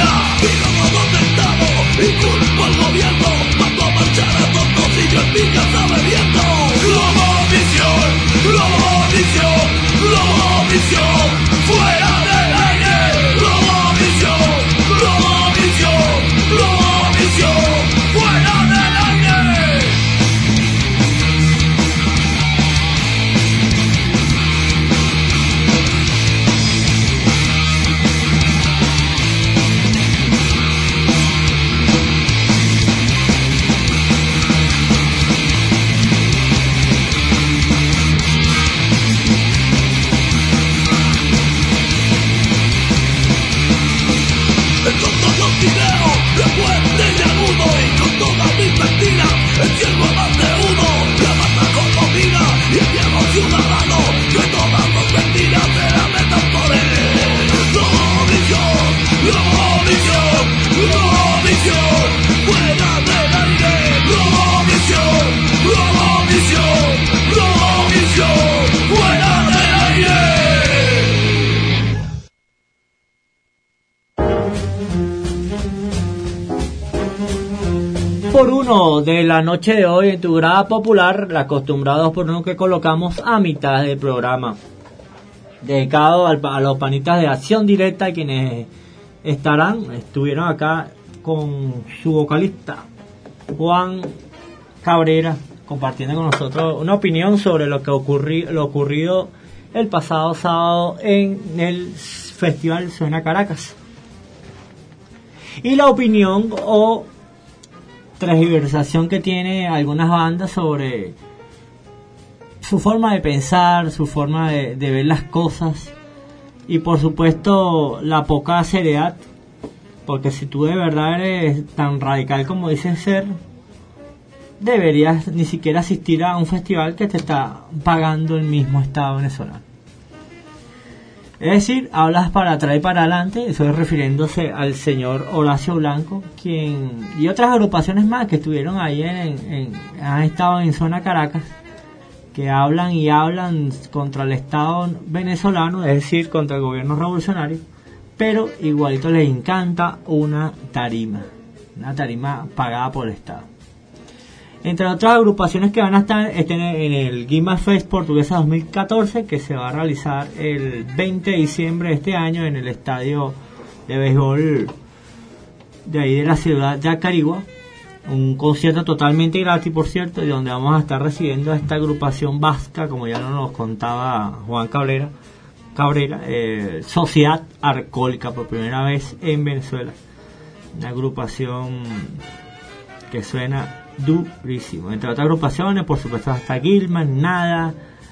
Por uno de la noche de hoy en tu grada popular, la acostumbrada 2x1 que colocamos a mitad del programa, dedicado a los panitas de Acción Directa, quienes estuvieron acá con su vocalista Juan Cabrera, compartiendo con nosotros una opinión sobre lo ocurrido el pasado sábado en el Festival Suena Caracas. Y la opinión o transversación que tiene algunas bandas sobre su forma de pensar, su forma de ver las cosas, y por supuesto la poca seriedad, porque si tú de verdad eres tan radical como dices ser, deberías ni siquiera asistir a un festival que te está pagando el mismo Estado venezolano. Es decir, hablas para atrás y para adelante. Estoy refiriéndose al señor Horacio Blanco, quien y otras agrupaciones más que estuvieron ahí han estado en Zona Caracas, que hablan contra el Estado venezolano, es decir, contra el gobierno revolucionario, pero igualito les encanta una tarima pagada por el Estado. Entre otras agrupaciones que van a estar en el Guima Fest Portuguesa 2014, que se va a realizar el 20 de diciembre de este año en el estadio de béisbol de ahí de la ciudad de Acarigua. Un concierto totalmente gratis, por cierto, y donde vamos a estar recibiendo a esta agrupación vasca, como ya nos contaba Juan Cabrera, Sociedad Alcohólica, por primera vez en Venezuela. Una agrupación que suena durísimo. Entre otras agrupaciones, por supuesto, hasta Gilman, Nada,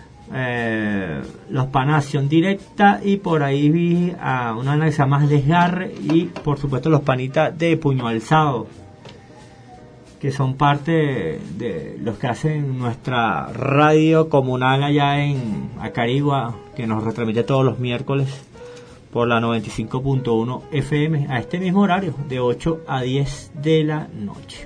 Los Panas Acción Directa, y por ahí vi a una que se llama Desgarre, y por supuesto los panitas de Puño Alzado, que son parte de los que hacen nuestra radio comunal allá en Acarigua, que nos retransmite todos los miércoles por la 95.1 FM a este mismo horario, de 8 a 10 de la noche.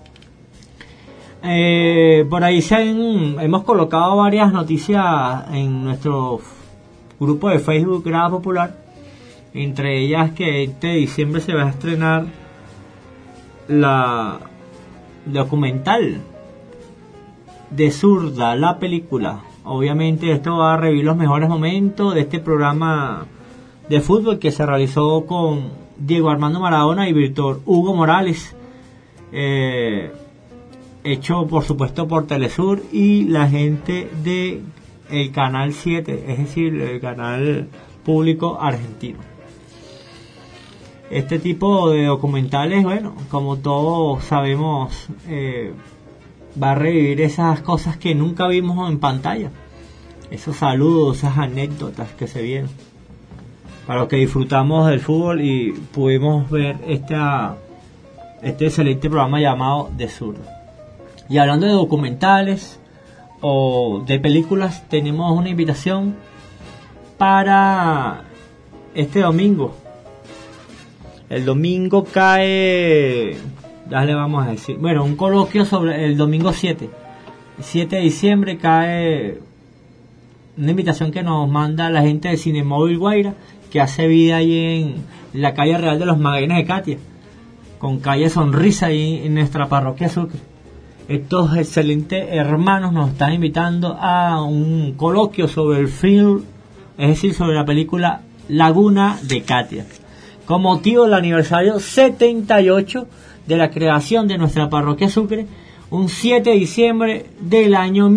Por ahí hemos colocado varias noticias en nuestro grupo de Facebook Grada Popular, entre ellas que este diciembre se va a estrenar la documental de Zurda, la película. Obviamente esto va a revivir los mejores momentos de este programa de fútbol que se realizó con Diego Armando Maradona y Víctor Hugo Morales, hecho por supuesto por Telesur y la gente de el Canal 7, es decir, el canal público argentino. Este tipo de documentales, bueno, como todos sabemos, va a revivir esas cosas que nunca vimos en pantalla, esos saludos, esas anécdotas que se vieron, para los que disfrutamos del fútbol y pudimos ver este excelente programa llamado De Zurda. Y hablando de documentales o de películas, tenemos una invitación para este domingo. El domingo cae, ya le vamos a decir, bueno, un coloquio sobre el domingo 7 de diciembre cae una invitación que nos manda la gente de Cinemóvil Guaira, que hace vida ahí en la calle Real de los Magallanes de Catia, con calle Sonrisa ahí en nuestra parroquia Sucre. Estos excelentes hermanos nos están invitando a un coloquio sobre el film, es decir, sobre la película Laguna de Catia, con motivo del aniversario 78 de la creación de nuestra parroquia Sucre, un 7 de diciembre del año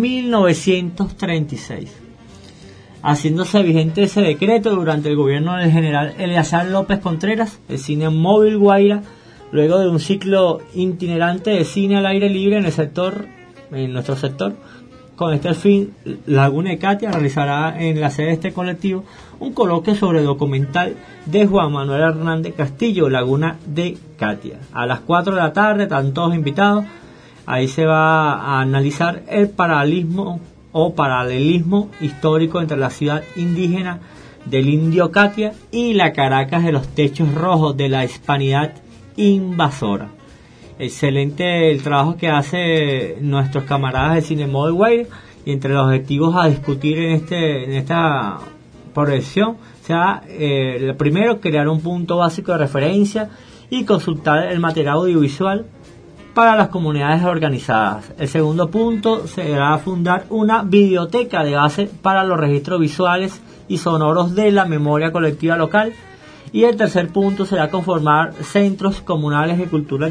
1936. Haciéndose vigente ese decreto durante el gobierno del general Eleazar López Contreras, el Cinemóvil Guaira, luego de un ciclo itinerante de cine al aire libre en nuestro sector, con este fin, Laguna de Catia realizará en la sede de este colectivo un coloquio sobre el documental de Juan Manuel Hernández Castillo, Laguna de Catia. A las 4 de la tarde están todos invitados. Ahí se va a analizar el paralelismo histórico entre la ciudad indígena del Indio Catia y la Caracas de los techos rojos de la hispanidad invasora. Excelente el trabajo que hace nuestros camaradas de Cinemóvil Guaira, y entre los objetivos a discutir en esta proyección será el primero, crear un punto básico de referencia y consultar el material audiovisual para las comunidades organizadas. El segundo punto será fundar una biblioteca de base para los registros visuales y sonoros de la memoria colectiva local. Y el tercer punto será conformar centros comunales de cultura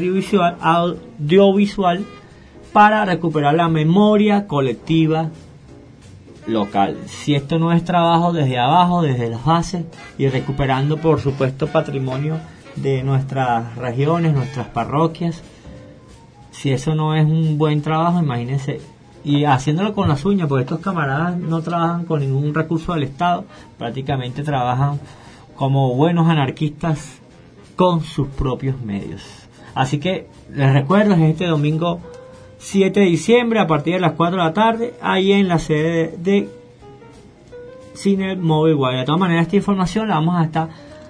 audiovisual para recuperar la memoria colectiva local. Si esto no es trabajo desde abajo, desde las bases, y recuperando, por supuesto, patrimonio de nuestras regiones, nuestras parroquias, si eso no es un buen trabajo, imagínense, y haciéndolo con las uñas, porque estos camaradas no trabajan con ningún recurso del Estado, prácticamente trabajan como buenos anarquistas con sus propios medios. Así que les recuerdo, es este domingo 7 de diciembre a partir de las 4 de la tarde, ahí en la sede de Cinemóvil Guaira. De todas maneras, esta información la vamos a estar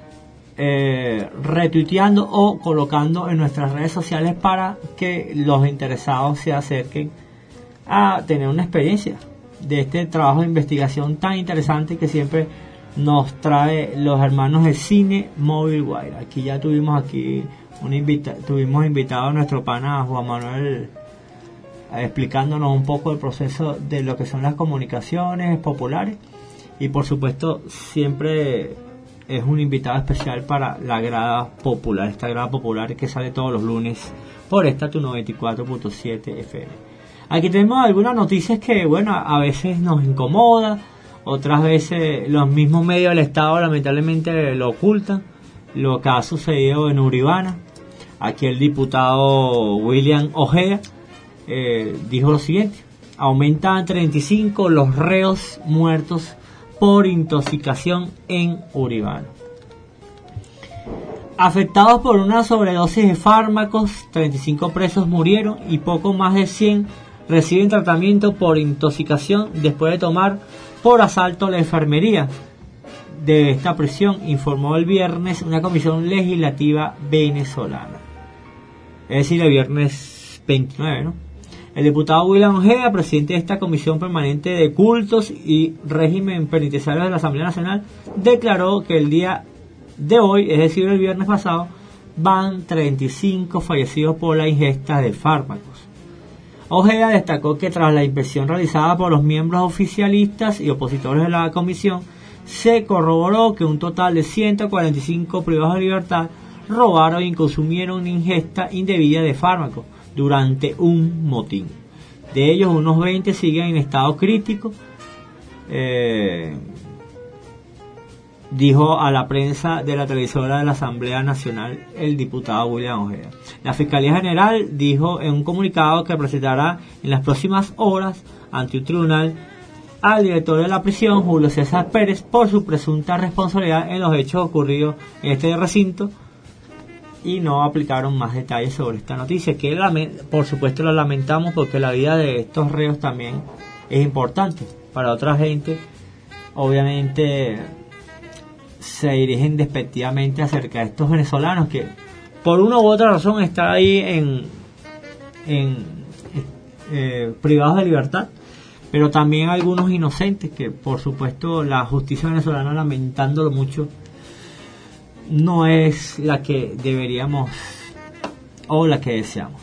retuiteando o colocando en nuestras redes sociales para que los interesados se acerquen a tener una experiencia de este trabajo de investigación tan interesante que siempre nos trae los hermanos de Cinemóvil Guaira. Aquí ya tuvimos tuvimos invitado a nuestro pana Juan Manuel explicándonos un poco el proceso de lo que son las comunicaciones populares, y por supuesto siempre es un invitado especial para la grada popular, esta grada popular que sale todos los lunes por esta tu 94.7 FM. Aquí tenemos algunas noticias que, bueno, a veces nos incomoda, otras veces los mismos medios del Estado lamentablemente lo ocultan. Lo que ha sucedido en Uribana, aquí el diputado William Ojeda dijo lo siguiente: aumentan 35 los reos muertos por intoxicación en Uribana. Afectados por una sobredosis de fármacos, 35 presos murieron y poco más de 100 reciben tratamiento por intoxicación después de tomar por asalto la enfermería de esta prisión, informó el viernes una comisión legislativa venezolana. Es decir, el viernes 29, ¿no? El diputado William Ojeda, presidente de esta comisión permanente de cultos y régimen penitenciario de la Asamblea Nacional, declaró que el día de hoy, es decir, el viernes pasado, van 35 fallecidos por la ingesta de fármacos. Ojeda destacó que tras la inspección realizada por los miembros oficialistas y opositores de la comisión, se corroboró que un total de 145 privados de libertad robaron y consumieron una ingesta indebida de fármacos durante un motín. De ellos, unos 20 siguen en estado crítico, dijo a la prensa de la televisora de la Asamblea Nacional el diputado William Ojeda. La Fiscalía General dijo en un comunicado que presentará en las próximas horas ante un tribunal al director de la prisión, Julio César Pérez, por su presunta responsabilidad en los hechos ocurridos en este recinto, y no aplicaron más detalles sobre esta noticia, que por supuesto la lamentamos, porque la vida de estos reos también es importante para otra gente. Obviamente se dirigen despectivamente acerca de estos venezolanos que por una u otra razón están ahí en privados de libertad, pero también algunos inocentes que, por supuesto, la justicia venezolana, lamentándolo mucho, no es la que deberíamos o la que deseamos.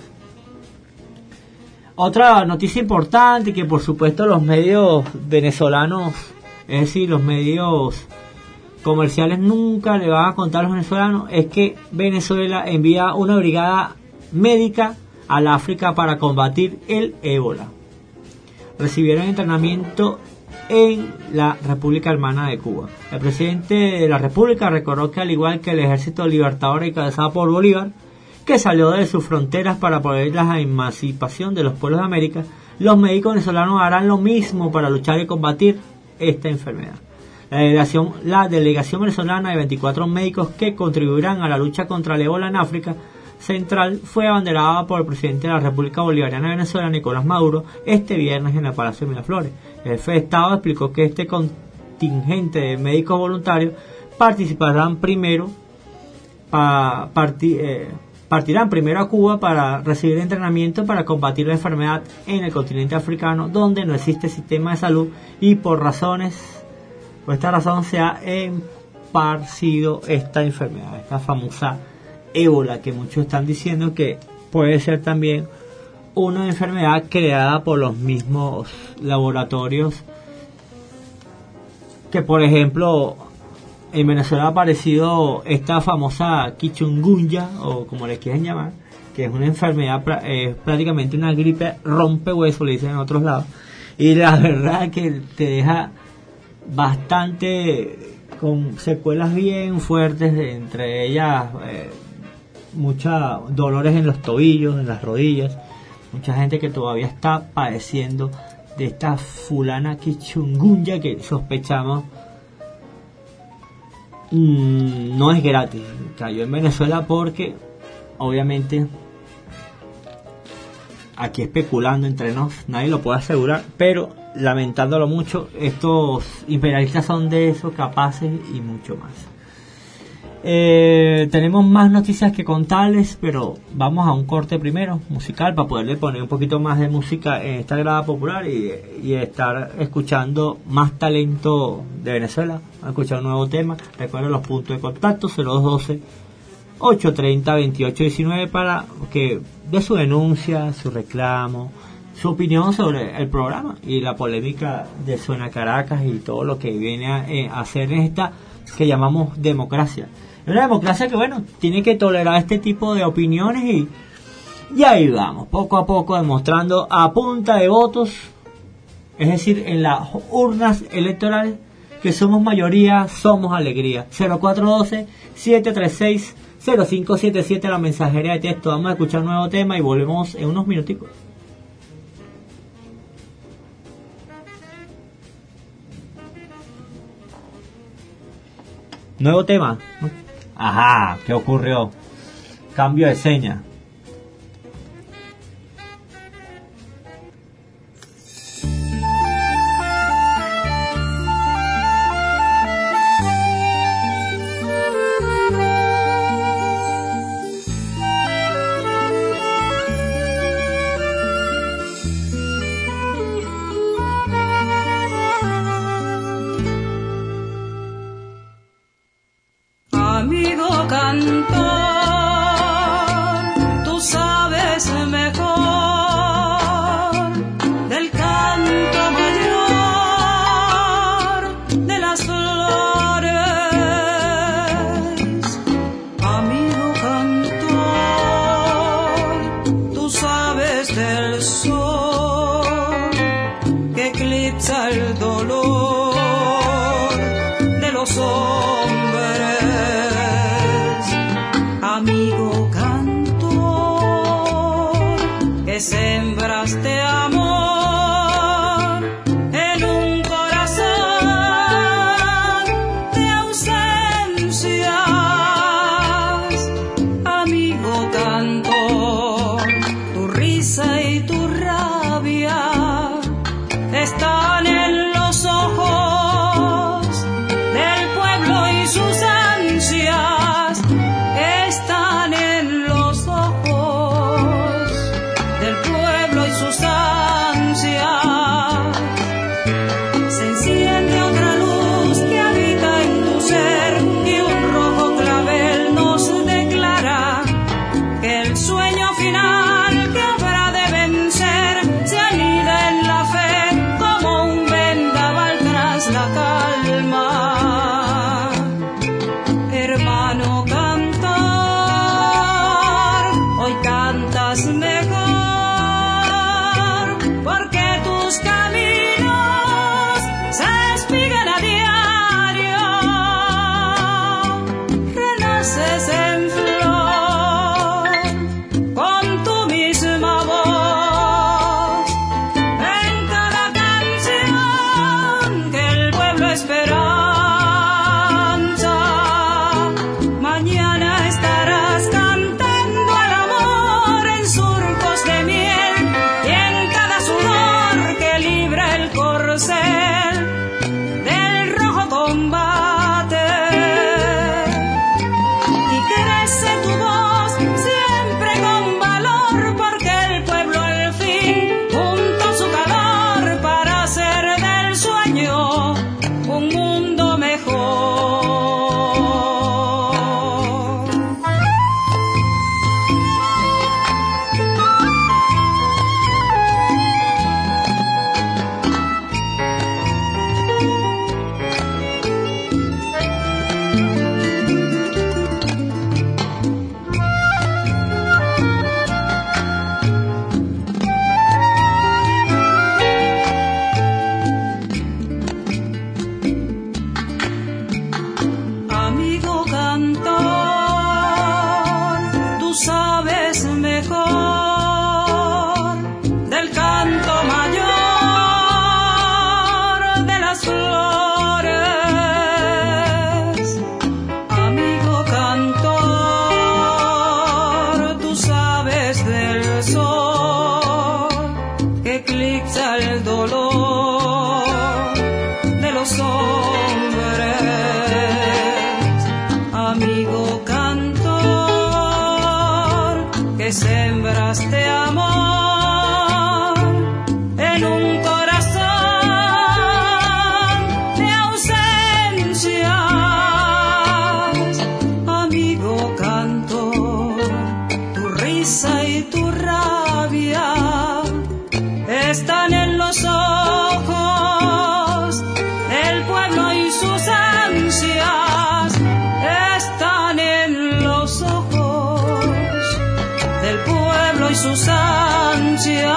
Otra noticia importante que, por supuesto, los medios venezolanos, es decir, los medios comerciales nunca le van a contar a los venezolanos, es que Venezuela envía una brigada médica al África para combatir el ébola. Recibieron entrenamiento en la República Hermana de Cuba. El presidente de la República recordó que, al igual que el Ejército Libertador encabezado por Bolívar, que salió de sus fronteras para apoyar la emancipación de los pueblos de América, los médicos venezolanos harán lo mismo para luchar y combatir esta enfermedad. La delegación venezolana de 24 médicos que contribuirán a la lucha contra el ébola en África Central fue abanderada por el presidente de la República Bolivariana de Venezuela, Nicolás Maduro, este viernes en el Palacio de Miraflores. El jefe de Estado explicó que este contingente de médicos voluntarios partirán primero a Cuba para recibir entrenamiento para combatir la enfermedad en el continente africano, donde no existe sistema de salud y por esta razón se ha esparcido esta enfermedad, esta famosa ébola, que muchos están diciendo que puede ser también una enfermedad creada por los mismos laboratorios que, por ejemplo, en Venezuela ha aparecido esta famosa chikungunya, o como le quieren llamar, que es una enfermedad, prácticamente una gripe rompehueso, le dicen en otros lados, y la verdad que te deja bastante con secuelas bien fuertes, entre ellas muchos dolores en los tobillos, en las rodillas, mucha gente que todavía está padeciendo de esta fulana chikungunya que sospechamos no es gratis, cayó en Venezuela porque obviamente, aquí especulando entre nos, nadie lo puede asegurar, pero lamentándolo mucho, estos imperialistas son de eso capaces y mucho más. Tenemos más noticias que contarles, pero vamos a un corte primero musical para poderle poner un poquito más de música en esta grada popular y estar escuchando más talento de Venezuela. Vamos a escuchar un nuevo tema. Recuerden los puntos de contacto: 0212-830-2819 para que dé su denuncia, su reclamo, su opinión sobre el programa y la polémica de Suena Caracas y todo lo que viene a hacer en esta que llamamos democracia. Es una democracia que, bueno, tiene que tolerar este tipo de opiniones y ahí vamos, poco a poco demostrando a punta de votos, es decir, en las urnas electorales, que somos mayoría, somos alegría. 0412-736-0577 la mensajería de texto. Vamos a escuchar un nuevo tema y volvemos en unos minuticos. Nuevo tema. Ajá, ¿qué ocurrió? Cambio de seña. Del pueblo y sus ansias luz del sol que eclipsa el dolor de los hombres. Amigo cantor, que sembraste amor en un corazón de ausencias. Amigo cantor, tu risa y tu rabia están en los ojos del pueblo y sus ansias. Están en los ojos del pueblo y sus ansias.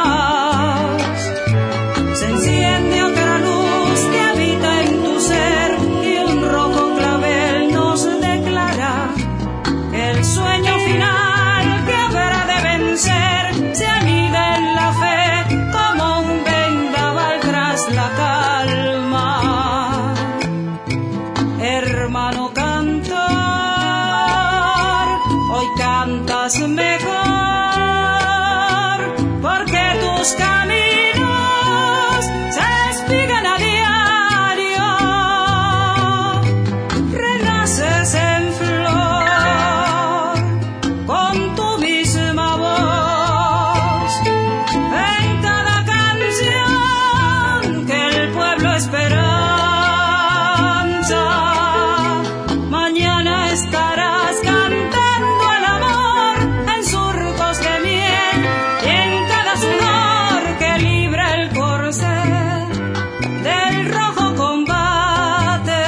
Se enciende otra luz que habita en tu ser y un rojo clavel nos declara que el sueño final que habrá de vencer se anida en la fe como un vendaval tras la calma. Hermano cantor, hoy cantas mejor porque tus caminos se espigan a diario. Renaces en flor con tu misma voz en cada canción que el pueblo esperanza. Mañana estarás cantando el amor en surcos de miel y en cada sudor que libra el corcel del rojo combate.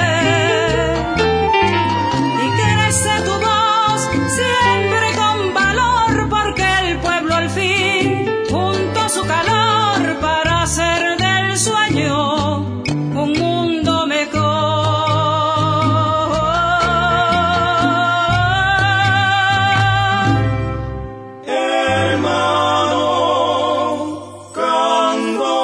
Y crece tu voz siempre con valor porque el pueblo al fin juntó su calor para hacer del sueño un mundo mejor. Hermano cantor.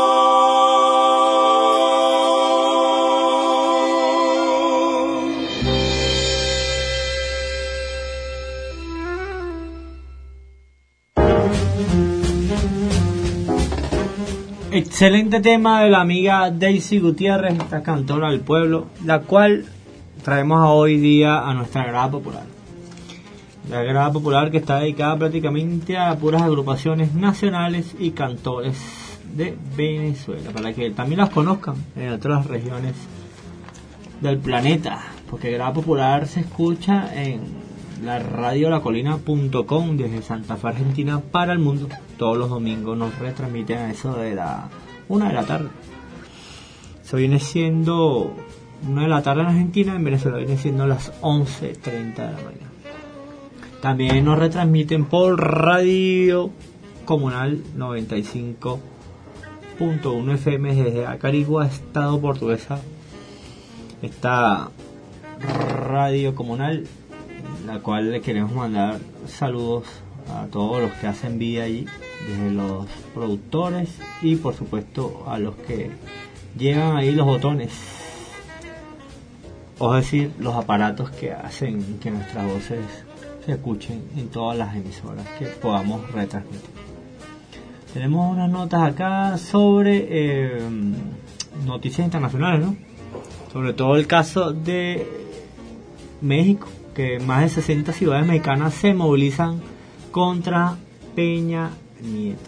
Excelente tema de la amiga Daisy Gutiérrez, esta cantora del pueblo, la cual traemos hoy día a nuestra grada popular. La grada popular que está dedicada prácticamente a puras agrupaciones nacionales y cantores de Venezuela, para que también las conozcan en otras regiones del planeta, porque grada popular se escucha en la radiolacolina.com desde Santa Fe, Argentina, para el mundo. Todos los domingos nos retransmiten a eso de la 1 de la tarde. Eso viene siendo 1 de la tarde en Argentina, en Venezuela viene siendo las 11:30 de la mañana. También nos retransmiten por Radio Comunal 95.1 FM desde Acarigua, Estado Portuguesa. Esta Radio Comunal, la cual le queremos mandar saludos a todos los que hacen vida allí, desde los productores y por supuesto a los que llevan ahí los botones, o es decir, los aparatos que hacen que nuestras voces se escuchen en todas las emisoras que podamos retransmitir. Tenemos unas notas acá sobre noticias internacionales, ¿no? Sobre todo el caso de México, que más de 60 ciudades mexicanas se movilizan contra Peña Nieto.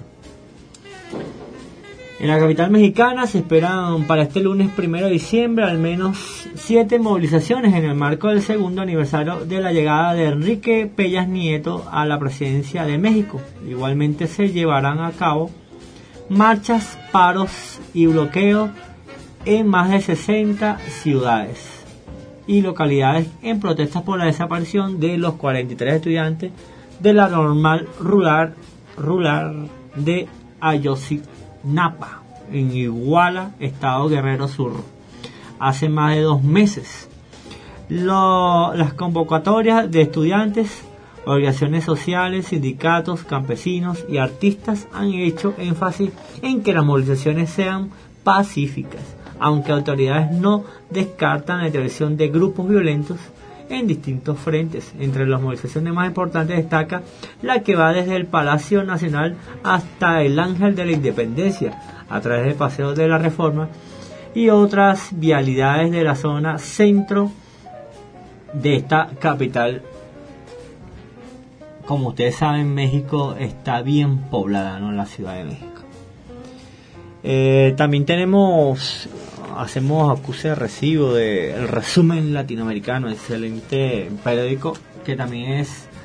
En la capital mexicana se esperan para este lunes 1 de diciembre al menos 7 movilizaciones en el marco del segundo aniversario de la llegada de Enrique Peña Nieto a la presidencia de México. Igualmente se llevarán a cabo marchas, paros y bloqueos en más de 60 ciudades y localidades en protestas por la desaparición de los 43 estudiantes de la normal rural de Ayotzinapa, en Iguala, Estado Guerrero Sur, hace más de 2 meses. Las convocatorias de estudiantes, organizaciones sociales, sindicatos, campesinos y artistas han hecho énfasis en que las movilizaciones sean pacíficas, aunque autoridades no descartan la intervención de grupos violentos en distintos frentes. Entre las movilizaciones más importantes destaca la que va desde el Palacio Nacional hasta el Ángel de la Independencia, a través del Paseo de la Reforma y otras vialidades de la zona centro de esta capital. Como ustedes saben, México está bien poblada, ¿no? La Ciudad de México. También hacemos acuse de recibo del Resumen Latinoamericano, excelente periódico que también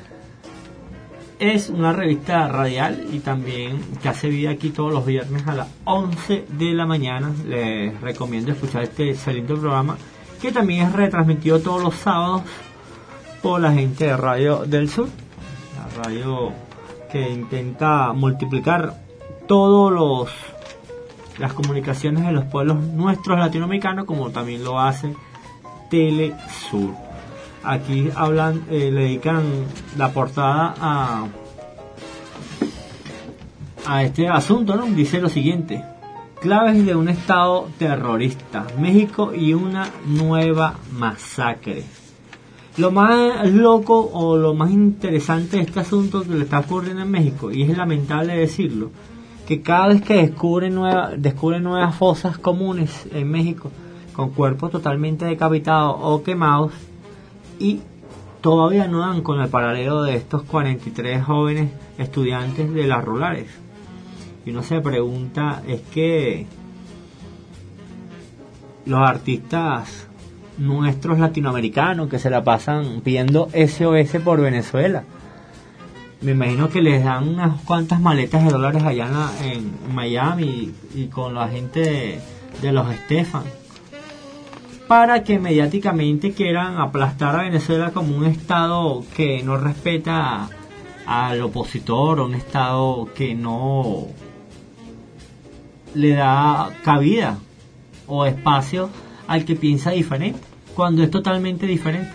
es una revista radial y también que hace vida aquí todos los viernes a las 11 de la mañana. Les recomiendo escuchar este excelente programa, que también es retransmitido todos los sábados por la gente de Radio del Sur, la radio que intenta multiplicar todos las comunicaciones de los pueblos nuestros latinoamericanos, como también lo hace Telesur. Aquí le dedican la portada a este asunto, ¿no? Dice lo siguiente: claves de un estado terrorista, México y una nueva masacre. Lo más loco o lo más interesante de este asunto que le está ocurriendo en México, y es lamentable decirlo, que cada vez que descubren nuevas fosas comunes en México con cuerpos totalmente decapitados o quemados, y todavía no dan con el paradero de estos 43 jóvenes estudiantes de las rurales. Y uno se pregunta, es que los artistas nuestros latinoamericanos que se la pasan pidiendo SOS por Venezuela, me imagino que les dan unas cuantas maletas de dólares allá en Miami y con la gente de los Estefan, para que mediáticamente quieran aplastar a Venezuela como un estado que no respeta al opositor, o un estado que no le da cabida o espacio al que piensa diferente, cuando es totalmente diferente.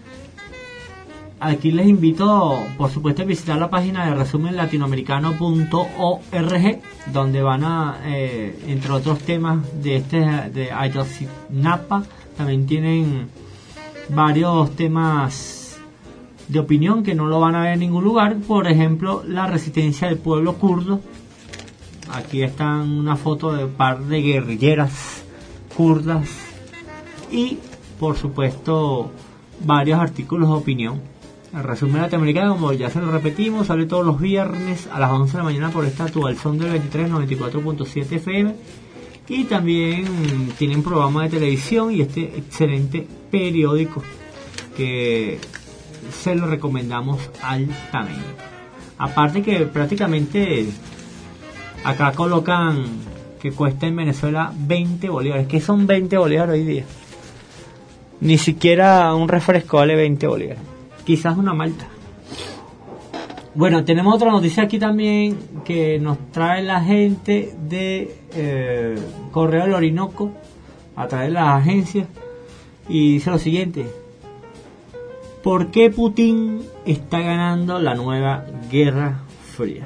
Aquí les invito, por supuesto, a visitar la página de resumenlatinoamericano.org, donde van a, entre otros temas de Ayotzinapa, también tienen varios temas de opinión que no lo van a ver en ningún lugar. Por ejemplo, la resistencia del pueblo kurdo. Aquí están una foto de un par de guerrilleras kurdas y, por supuesto, varios artículos de opinión. El Resumen Latinoamericano, como ya se lo repetimos, sale todos los viernes a las 11 de la mañana por esta Al Son del 23, 94.7 FM. Y también tienen programa de televisión y este excelente periódico que se lo recomendamos altamente. Aparte que prácticamente acá colocan que cuesta en Venezuela 20 bolívares. ¿Qué son 20 bolívares hoy día? Ni siquiera un refresco vale 20 bolívares. Quizás una malta. Bueno, tenemos otra noticia aquí también que nos trae la gente de Correo del Orinoco a través de las agencias, y dice lo siguiente: ¿por qué Putin está ganando la nueva Guerra Fría?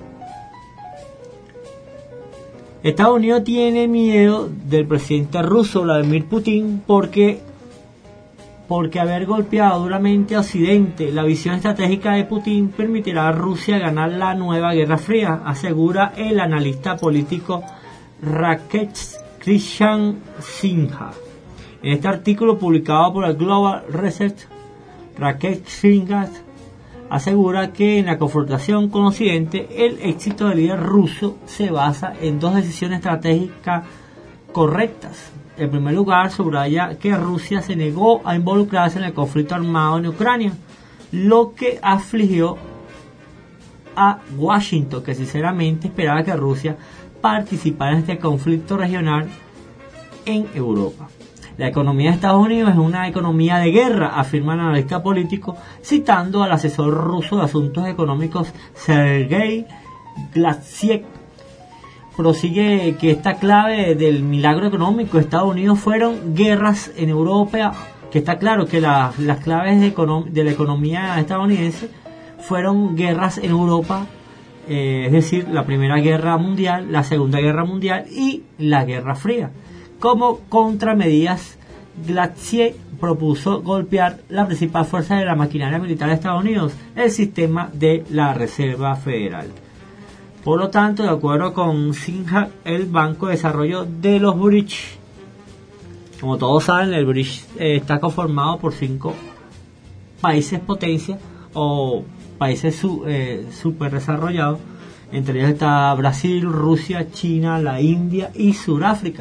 Estados Unidos tiene miedo del presidente ruso Vladimir Putin porque haber golpeado duramente a Occidente, la visión estratégica de Putin permitirá a Rusia ganar la nueva Guerra Fría, asegura el analista político Rakesh Krishan Sinha. En este artículo publicado por el Global Research, Rakesh Sinha asegura que en la confrontación con Occidente el éxito del líder ruso se basa en dos decisiones estratégicas correctas. En primer lugar, subraya que Rusia se negó a involucrarse en el conflicto armado en Ucrania, lo que afligió a Washington, que sinceramente esperaba que Rusia participara en este conflicto regional en Europa. La economía de Estados Unidos es una economía de guerra, afirma el analista político, citando al asesor ruso de asuntos económicos Sergei Glatziev. Prosigue que esta clave del milagro económico de Estados Unidos fueron guerras en Europa, que está claro que las claves de la economía estadounidense fueron guerras en Europa, es decir, la Primera Guerra Mundial, la Segunda Guerra Mundial y la Guerra Fría, como contramedidas Glacier propuso golpear la principal fuerza de la maquinaria militar de Estados Unidos, el sistema de la Reserva Federal. Por lo tanto, de acuerdo con Sinha, el Banco de Desarrollo de los BRICS, como todos saben, el BRICS está conformado por 5 países potencia o países super desarrollados. Entre ellos está Brasil, Rusia, China, la India y Sudáfrica.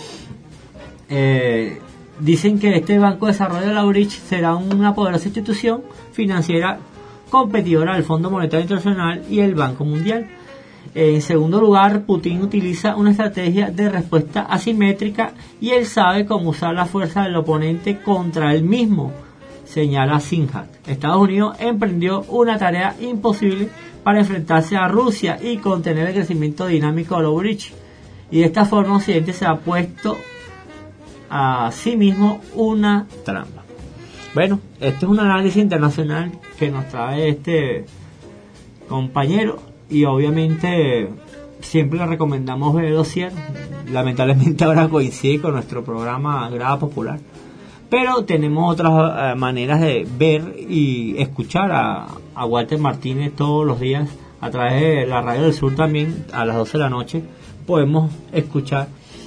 Dicen que este Banco de Desarrollo de la BRICS será una poderosa institución financiera competidora del Fondo Monetario Internacional y el Banco Mundial. En segundo lugar, Putin utiliza una estrategia de respuesta asimétrica y él sabe cómo usar la fuerza del oponente contra él mismo, señala Sinha. Estados Unidos emprendió una tarea imposible para enfrentarse a Rusia y contener el crecimiento dinámico de los BRICS. Y de esta forma Occidente se ha puesto a sí mismo una trampa. Bueno, este es un análisis internacional que nos trae este compañero. Y obviamente siempre le recomendamos ver dossier. Lamentablemente ahora coincide con nuestro programa Grada Popular. Pero tenemos otras maneras de ver y escuchar a Walter Martínez todos los días a través de la Radio del Sur también a las 12 de la noche. Podemos escuchar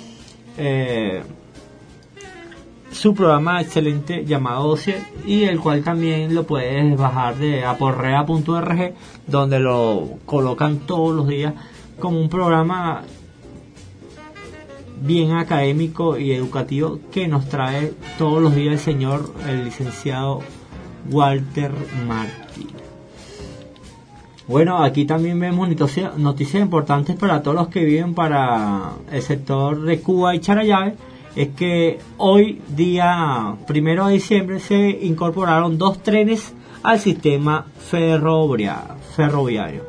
su programa excelente llamado Dossier, y el cual también lo puedes bajar de aporrea.org, donde lo colocan todos los días como un programa bien académico y educativo que nos trae todos los días el licenciado Walter Martínez. Bueno, aquí también vemos noticias importantes para todos los que viven para el sector de Cuba y Charallave. Es que hoy, día 1 de diciembre, se incorporaron 2 trenes al sistema ferroviario.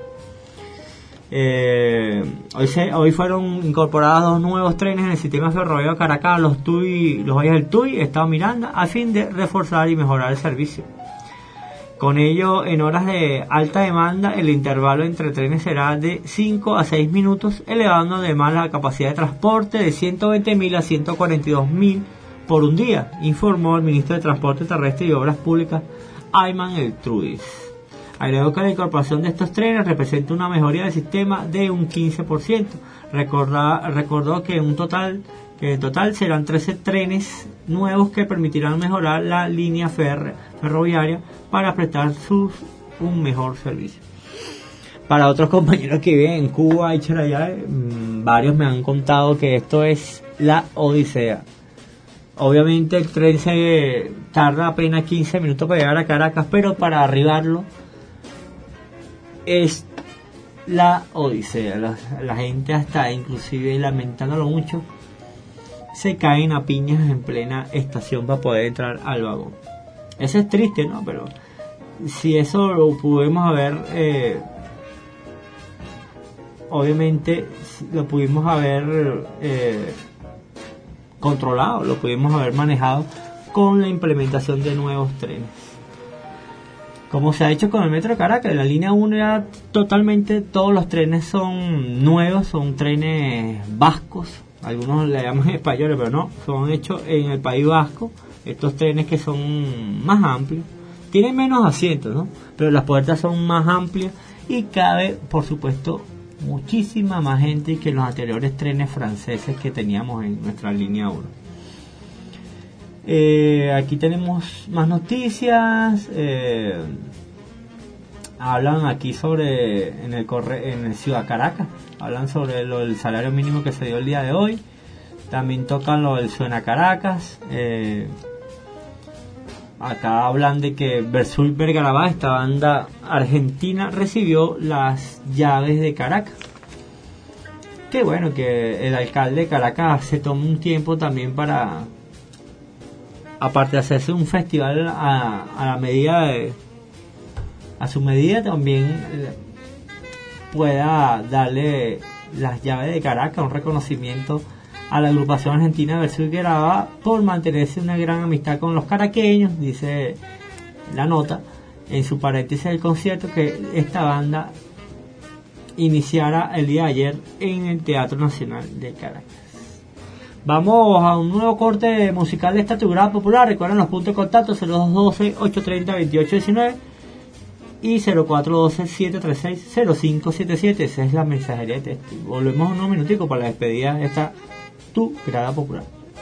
Hoy fueron incorporados 2 nuevos trenes en el sistema ferroviario Caracas, los Valles del Tuy, Estado Miranda, a fin de reforzar y mejorar el servicio. Con ello, en horas de alta demanda, el intervalo entre trenes será de 5 a 6 minutos, elevando además la capacidad de transporte de 120.000 a 142.000 por un día, informó el ministro de Transporte Terrestre y Obras Públicas, Ayman El-Trudis. Agregó que la incorporación de estos trenes representa una mejoría del sistema de un 15%. Recordó que en total serán 13 trenes nuevos que permitirán mejorar la línea ferroviaria para prestar un mejor servicio. Para otros compañeros que viven en Cuba y Charallave, varios me han contado que esto es la odisea. Obviamente el tren se tarda apenas 15 minutos para llegar a Caracas, pero para arribarlo es la odisea. La gente, hasta inclusive lamentándolo mucho, se caen a piñas en plena estación para poder entrar al vagón. Eso es triste, ¿no? Pero si eso lo pudimos haber, obviamente lo pudimos haber controlado, lo pudimos haber manejado con la implementación de nuevos trenes. Como se ha hecho con el Metro de Caracas, en la línea 1 ya totalmente todos los trenes son nuevos, son trenes vascos. Algunos le llaman españoles, pero no, son hechos en el País Vasco. Estos trenes que son más amplios, tienen menos asientos, ¿no? Pero las puertas son más amplias y cabe, por supuesto, muchísima más gente que los anteriores trenes franceses que teníamos en nuestra línea 1. Aquí tenemos más noticias. Hablan aquí sobre en el Ciudad Caracas, hablan sobre el salario mínimo que se dio el día de hoy. También tocan lo del Suena Caracas. Acá hablan de que Versul Vergarabat, esta banda argentina, recibió las llaves de Caracas. Qué bueno que el alcalde de Caracas se tome un tiempo también para, aparte de hacerse un festival a su medida, también pueda darle las llaves de Caracas, un reconocimiento a la agrupación argentina Versul Vergarabat por mantenerse una gran amistad con los caraqueños. Dice la nota en su paréntesis del concierto que esta banda iniciara el día de ayer en el Teatro Nacional de Caracas. Vamos a un nuevo corte musical de esta tu grada popular. Recuerden los puntos de contacto 0212-830-2819 y 0412-736-0577. Esa es la mensajería de texto. Volvemos unos minuticos para la despedida de esta tu grada popular.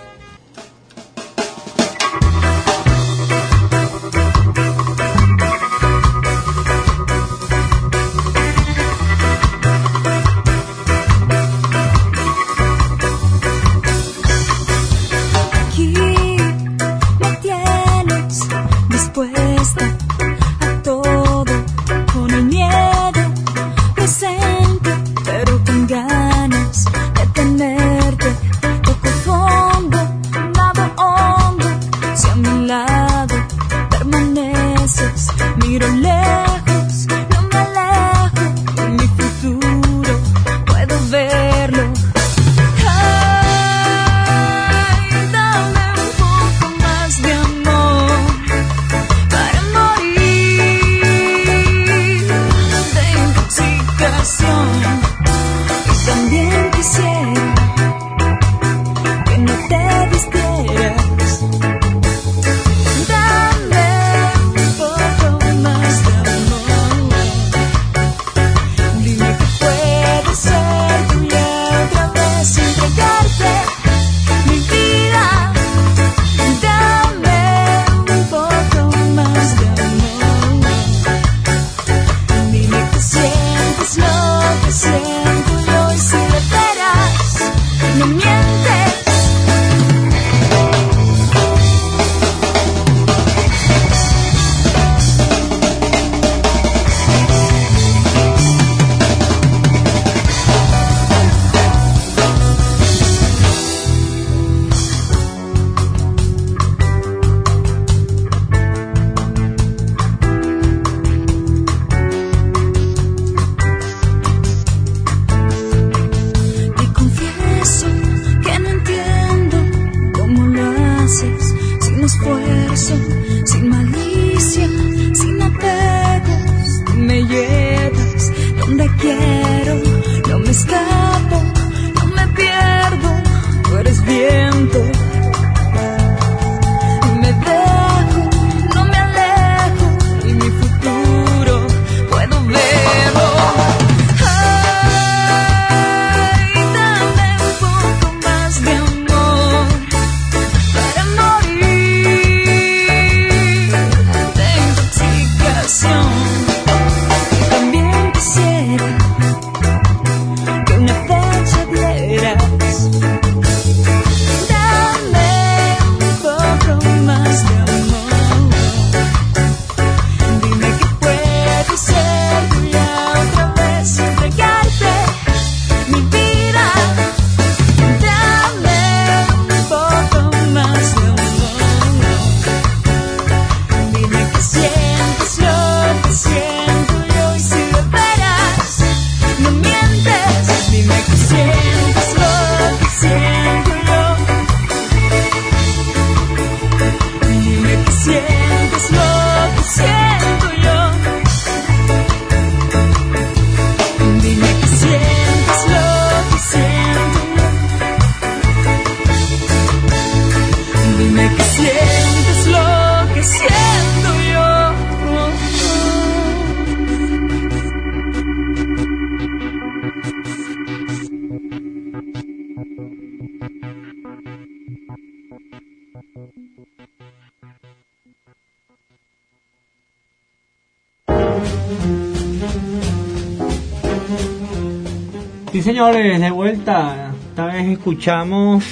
Sí, señores, de vuelta. Esta vez escuchamos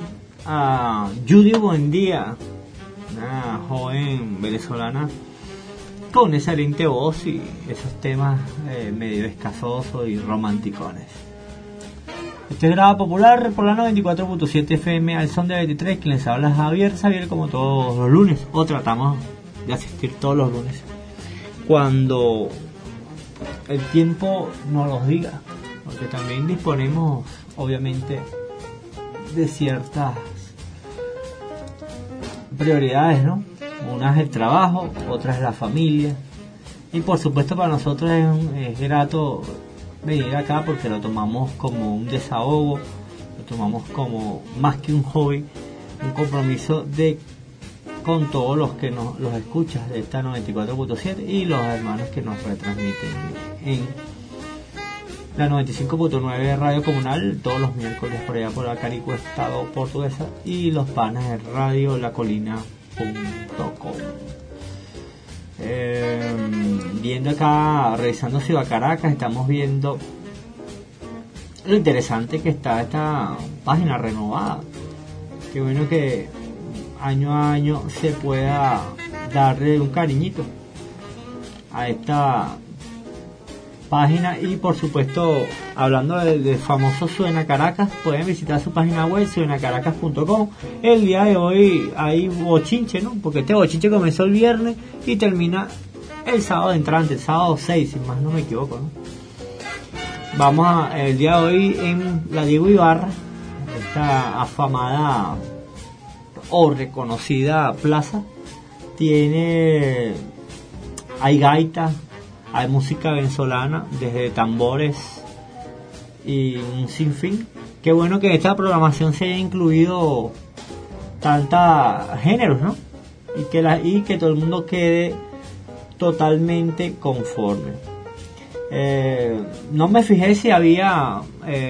a Judy Buendía, una joven venezolana con esa excelente voz y esos temas medio escasosos y romanticones. Este es Grada Popular por la 94.7 FM al son de 23. Quien les habla es Javier, como todos los lunes, o tratamos de asistir todos los lunes cuando el tiempo nos los diga, porque también disponemos obviamente de ciertas prioridades, ¿no? Una es el trabajo, otra es la familia, y por supuesto para nosotros es grato venir acá porque lo tomamos como un desahogo, lo tomamos como más que un hobby, un compromiso con todos los que los escuchas de esta 94.7 y los hermanos que nos retransmiten en la 95.9 de Radio Comunal todos los miércoles por allá por la Caricua, Estado Portuguesa, y los panas de Radio lacolina.com. Viendo acá, revisando Ciudad Caracas, estamos viendo lo interesante que está esta página renovada. Qué bueno que año a año se pueda darle un cariñito a esta página. Y por supuesto, hablando del famoso Suena Caracas, pueden visitar su página web suenacaracas.com. El día de hoy hay bochinche, ¿no? Porque este bochinche comenzó el viernes y termina el sábado entrante, el sábado 6, si más no me equivoco, ¿no? Vamos el día de hoy en la Diego Ibarra, esta afamada o reconocida plaza, hay gaitas, hay música venezolana, desde tambores y un sinfín. Qué bueno que en esta programación se haya incluido tantos géneros, ¿no? Y que todo el mundo quede totalmente conforme. No me fijé si había,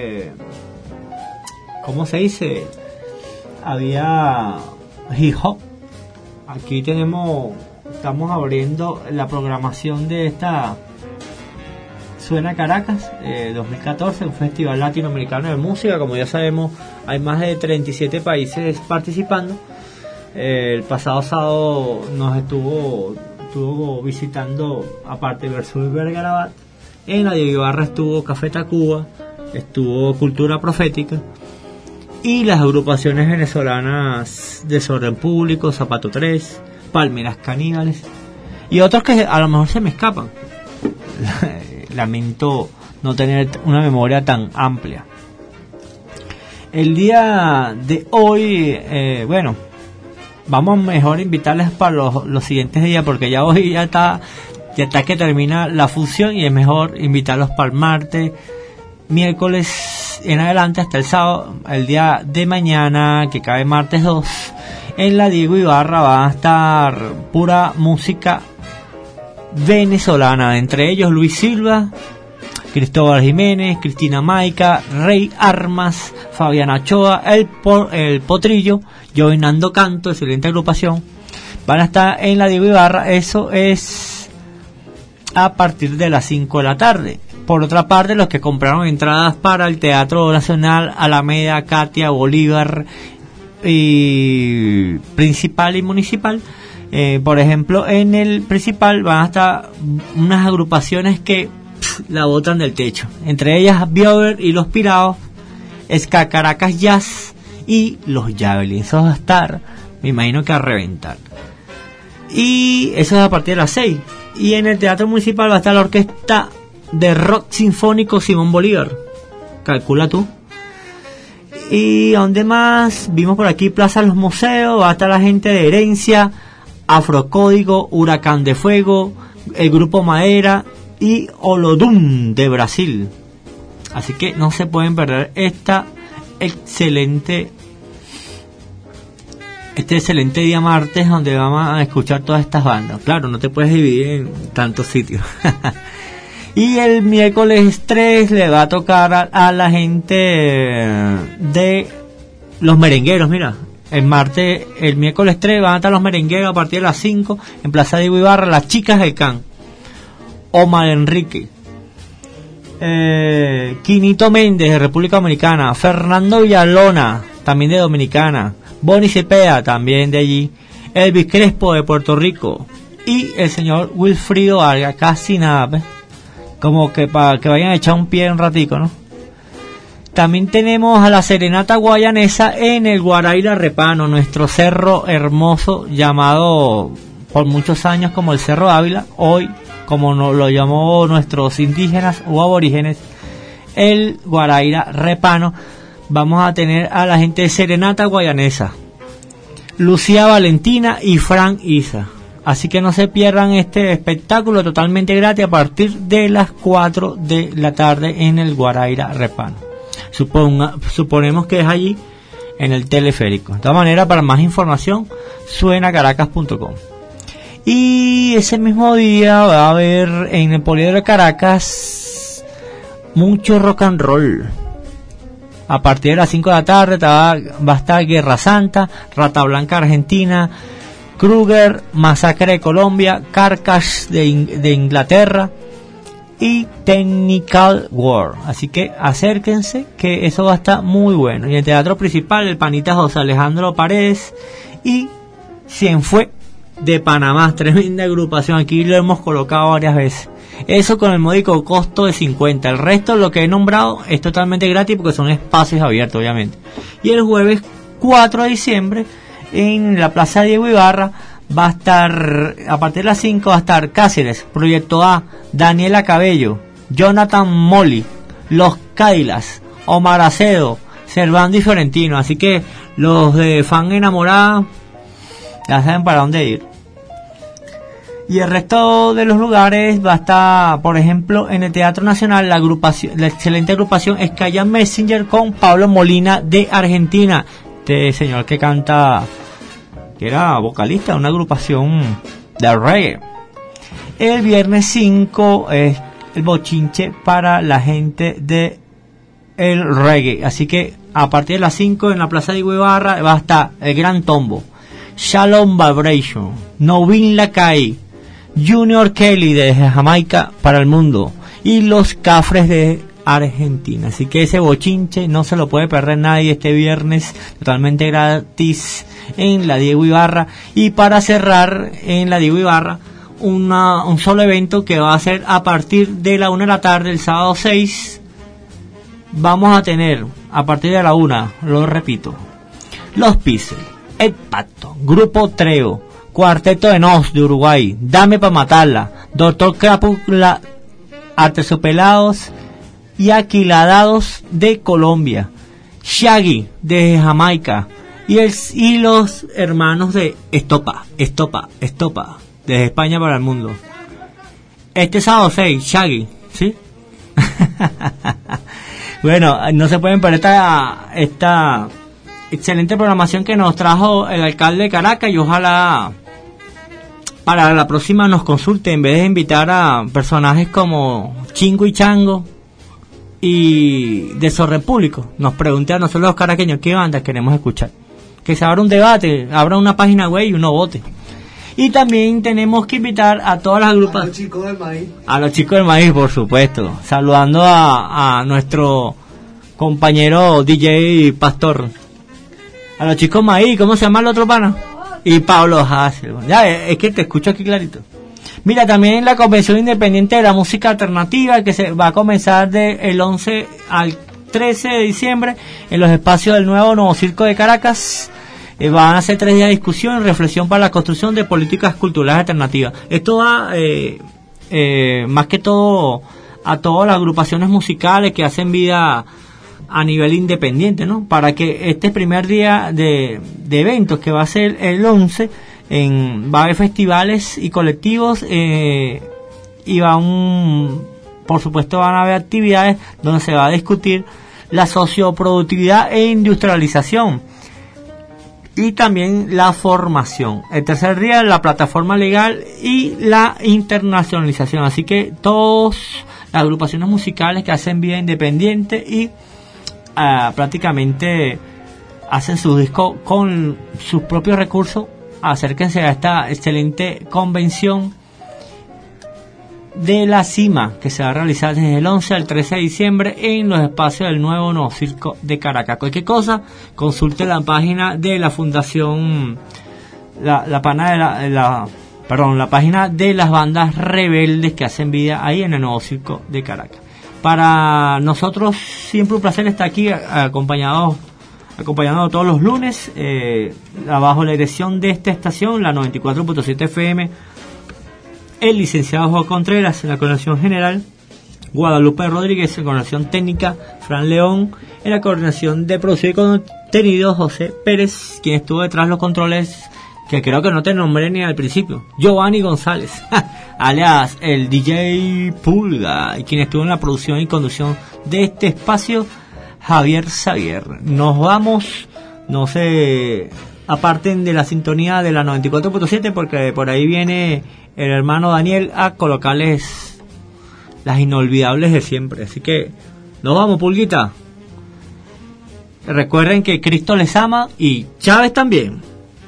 ¿cómo se dice? Había hip hop. Aquí estamos abriendo la programación de esta Suena Caracas 2014, un festival latinoamericano de música. Como ya sabemos, hay más de 37 países participando. El pasado sábado nos estuvo visitando, aparte de Versus Vergarabat, en la Diego Ibarra estuvo Café Tacuba, estuvo Cultura Profética y las agrupaciones venezolanas Desorden Público, Zapato 3, Palmeras Caníbales y otros que a lo mejor se me escapan. Lamento no tener una memoria tan amplia. El día de hoy, vamos mejor a invitarles para los siguientes días, porque ya hoy ya está que termina la fusión y es mejor invitarlos para el martes, miércoles en adelante hasta el sábado. El día de mañana, que cae martes 2, en la Diego Ibarra va a estar pura música venezolana, entre ellos Luis Silva, Cristóbal Jiménez, Cristina Maica, Rey Armas, Fabiana Ochoa, el Potrillo, Joinando Canto, excelente agrupación. Van a estar en la Diego Ibarra, eso es a partir de las 5 de la tarde. Por otra parte, los que compraron entradas para el Teatro Nacional, Alameda, Katia, Bolívar y Principal y Municipal, por ejemplo, en el Principal van a estar unas agrupaciones que la botan del techo, entre ellas Biover y Los Pirados, Ska Caracas Jazz y Los Javelins. Eso va a estar, me imagino que a reventar. Y eso es a partir de las 6. Y en el Teatro Municipal va a estar la orquesta de rock sinfónico Simón Bolívar. Calcula tú. Y donde más vimos por aquí, Plaza Los Museos, va a estar la gente de Herencia, Afrocódigo, Huracán de Fuego, el Grupo Madera y Olodum de Brasil. Así que no se pueden perder este excelente día martes, donde vamos a escuchar todas estas bandas. Claro, no te puedes dividir en tantos sitios. Y el miércoles 3 le va a tocar a la gente de los merengueros. Mira, el miércoles 3 van a estar los merengueros a partir de las 5 en Plaza Diego Ibarra, las chicas del Can, Omar Enrique, Quinito Méndez de República Dominicana, Fernando Villalona también de Dominicana, Bonnie Cepeda también de allí, Elvis Crespo de Puerto Rico y el señor Wilfrido Vargas. Casi nada, ¿ves? Como que para que vayan a echar un pie un ratico, ¿no? También tenemos a la Serenata Guayanesa en el Guaraíra Repano, nuestro cerro hermoso, llamado por muchos años como el Cerro Ávila, hoy como nos lo llamó nuestros indígenas o aborígenes, el Guaraíra Repano. Vamos a tener a la gente de Serenata Guayanesa, Lucía Valentina y Fran Isa. Así que no se pierdan este espectáculo totalmente gratis a partir de las 4 de la tarde en el Guaraíra Repano. suponemos que es allí en el teleférico. De todas maneras, para más información, suenacaracas.com. Y ese mismo día va a haber en el Poliedro de Caracas mucho rock and roll. A partir de las 5 de la tarde va a estar Guerra Santa, Rata Blanca Argentina, Kruger, Masacre de Colombia, Carcass de Inglaterra y Technical War. Así que acérquense, que eso va a estar muy bueno. Y en el teatro principal, el panita José Alejandro Paredes y Cienfue de Panamá. Tremenda agrupación, aquí lo hemos colocado varias veces. Eso con el módico costo de 50. El resto, lo que he nombrado, es totalmente gratis porque son espacios abiertos, obviamente. Y el jueves 4 de diciembre, en la Plaza Diego Ibarra, va a estar, a partir de las 5, va a estar Cáceres, Proyecto A, Daniela Cabello, Jonathan Molly, Los Cadillacs, Omar Acedo, Servando y Fiorentino. Así que los de Fan Enamorada ya saben para dónde ir. Y el resto de los lugares va a estar, por ejemplo, en el Teatro Nacional, la excelente agrupación Skaya Messenger con Pablo Molina de Argentina. Este señor que canta, que era vocalista de una agrupación de reggae. El viernes 5 es el bochinche para la gente de el reggae. Así que a partir de las 5 en la Plaza de Ibarra va a estar el Gran Tombo, Shalom Vibration, Novin Lakai, Junior Kelly de Jamaica para el mundo y los Cafres de Argentina. Así que ese bochinche no se lo puede perder nadie este viernes, totalmente gratis en la Diego Ibarra. Y para cerrar en la Diego Ibarra, un solo evento que va a ser a partir de la 1 de la tarde, el sábado 6. Vamos a tener a partir de la 1, lo repito, Los Pixel, El Pacto, Grupo Treo, Cuarteto de Nos de Uruguay, Dame pa' Matarla, Doctor Crápula, Artesopelados y Aquiladados de Colombia, Shaggy de Jamaica y los hermanos de Estopa desde España para el mundo. Este sábado 6, Shaggy, ¿sí? Bueno, no se pueden perder esta excelente programación que nos trajo el alcalde de Caracas, y ojalá para la próxima nos consulte, en vez de invitar a personajes como Chingo y Chango y de Sorrepúblico, nos pregunte a nosotros los caraqueños qué bandas queremos escuchar, que se abra un debate, abra una página web y uno vote. Y también tenemos que invitar a todas las agrupaciones, a los chicos del maíz, por supuesto, saludando a nuestro compañero DJ Pastor, a los chicos maíz. ¿Cómo se llama el otro pana? Y Pablo Hassel. Ya, es que te escucho aquí clarito. Mira, también la Convención Independiente de la Música Alternativa, que se va a comenzar del 11 al 13 de diciembre en los espacios del Nuevo Circo de Caracas. Van a ser 3 días de discusión y reflexión para la construcción de políticas culturales alternativas. Esto va más que todo a todas las agrupaciones musicales que hacen vida a nivel independiente, ¿no? Para que este primer día de eventos, que va a ser el 11, va a haber festivales y colectivos, y por supuesto van a haber actividades donde se va a discutir la socioproductividad e industrialización y también la formación. El tercer día, la plataforma legal y la internacionalización. Así que todas las agrupaciones musicales que hacen vida independiente y prácticamente hacen su disco con sus propios recursos, acérquense a esta excelente convención de la CIMA, que se va a realizar desde el 11 al 13 de diciembre en los espacios del Nuevo Circo de Caracas. Cualquier cosa, consulte la página de la fundación, la página de las bandas rebeldes que hacen vida ahí en el Nuevo Circo de Caracas. Para nosotros siempre un placer estar aquí acompañando todos los lunes, bajo la dirección de esta estación, la 94.7 FM, el licenciado Juan Contreras en la coordinación general, Guadalupe Rodríguez en coordinación técnica, Fran León en la coordinación de producción y contenido, José Pérez, quien estuvo detrás de los controles, que creo que no te nombré ni al principio, Giovanni González, alias el DJ Pulga, y quien estuvo en la producción y conducción de este espacio, Javier Xavier. Nos vamos, no se aparten de la sintonía de la 94.7 porque por ahí viene el hermano Daniel a colocarles las inolvidables de siempre. Así que nos vamos, Pulguita. Recuerden que Cristo les ama y Chávez también.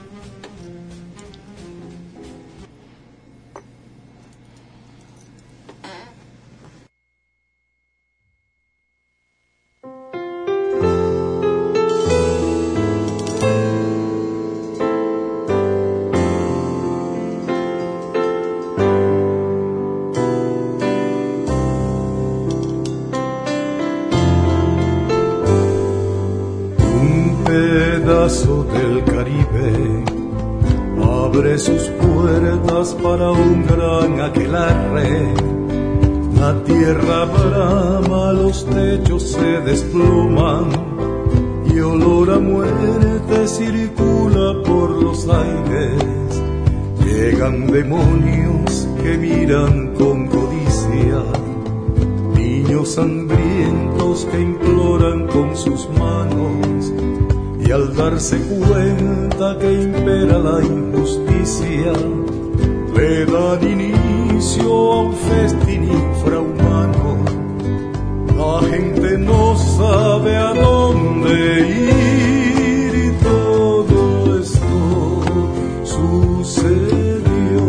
Del Caribe abre sus puertas para un gran aquelarre. La tierra brama, los techos se desploman y olor a muerte circula por los aires. Llegan demonios que miran con codicia, niños hambrientos que imploran con sus manos. Y al darse cuenta que impera la injusticia, le dan inicio a un festín infrahumano. La gente no sabe a dónde ir y todo esto sucedió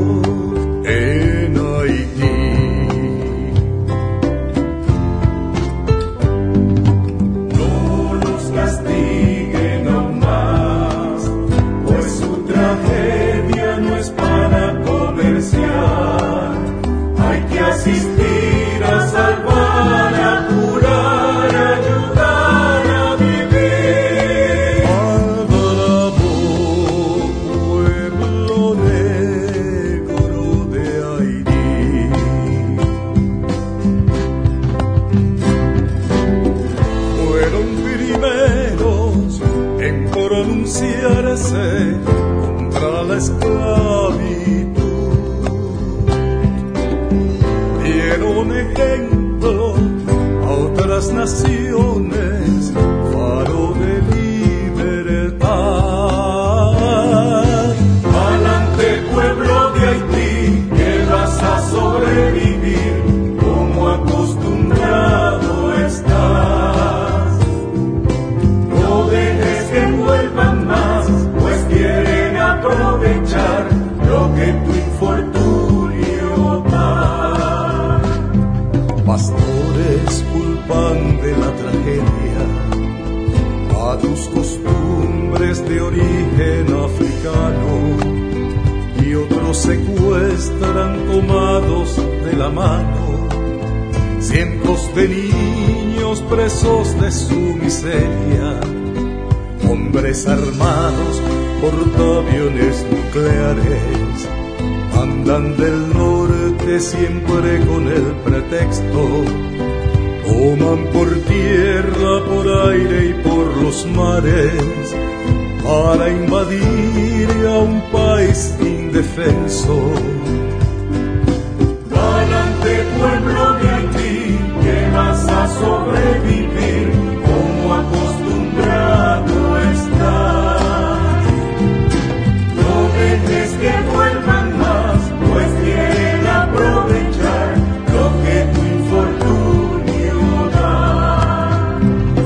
en Haití. No los castiguen aún más, pues su tragedia no es para comerciar. Hay que asistir a salvar, a curar, a ayudar a vivir. Algarabó, pueblo negro de Haití. Fueron primeros en pronunciarse contra la esclavitud. Dieron ejemplo a otras naciones, faro de libertad. Adelante, pueblo de Haití, que vas a sobrevivir como acostumbrado estás. No dejes que vuelvan más, pues quieren aprovechar lo que tu infortunio da. Pastores culpan de la tragedia a tus costumbres de origen africano, y otros secuestran tomados de la mano cientos de niños presos de su miseria. Hombres armados, portaaviones nucleares, andan del norte siempre con el pretexto. Toman por tierra, por aire y por los mares para invadir a un país indefenso. Adelante, pueblo de Haití, que vas a sobrevivir como acostumbrado estás. No dejes que vuelvan más, pues quieren aprovechar lo que tu infortunio da.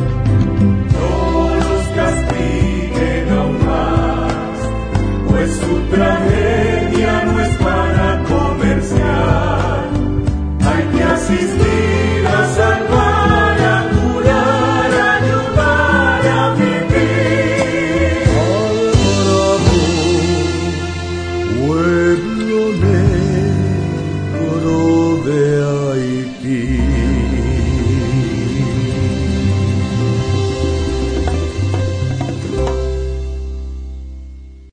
No los castiguen aún más, pues su tragedia no es para comerciar. Hay que asistir a salvar, a curar, a ayudar a vivir. Algarabó, pueblo negro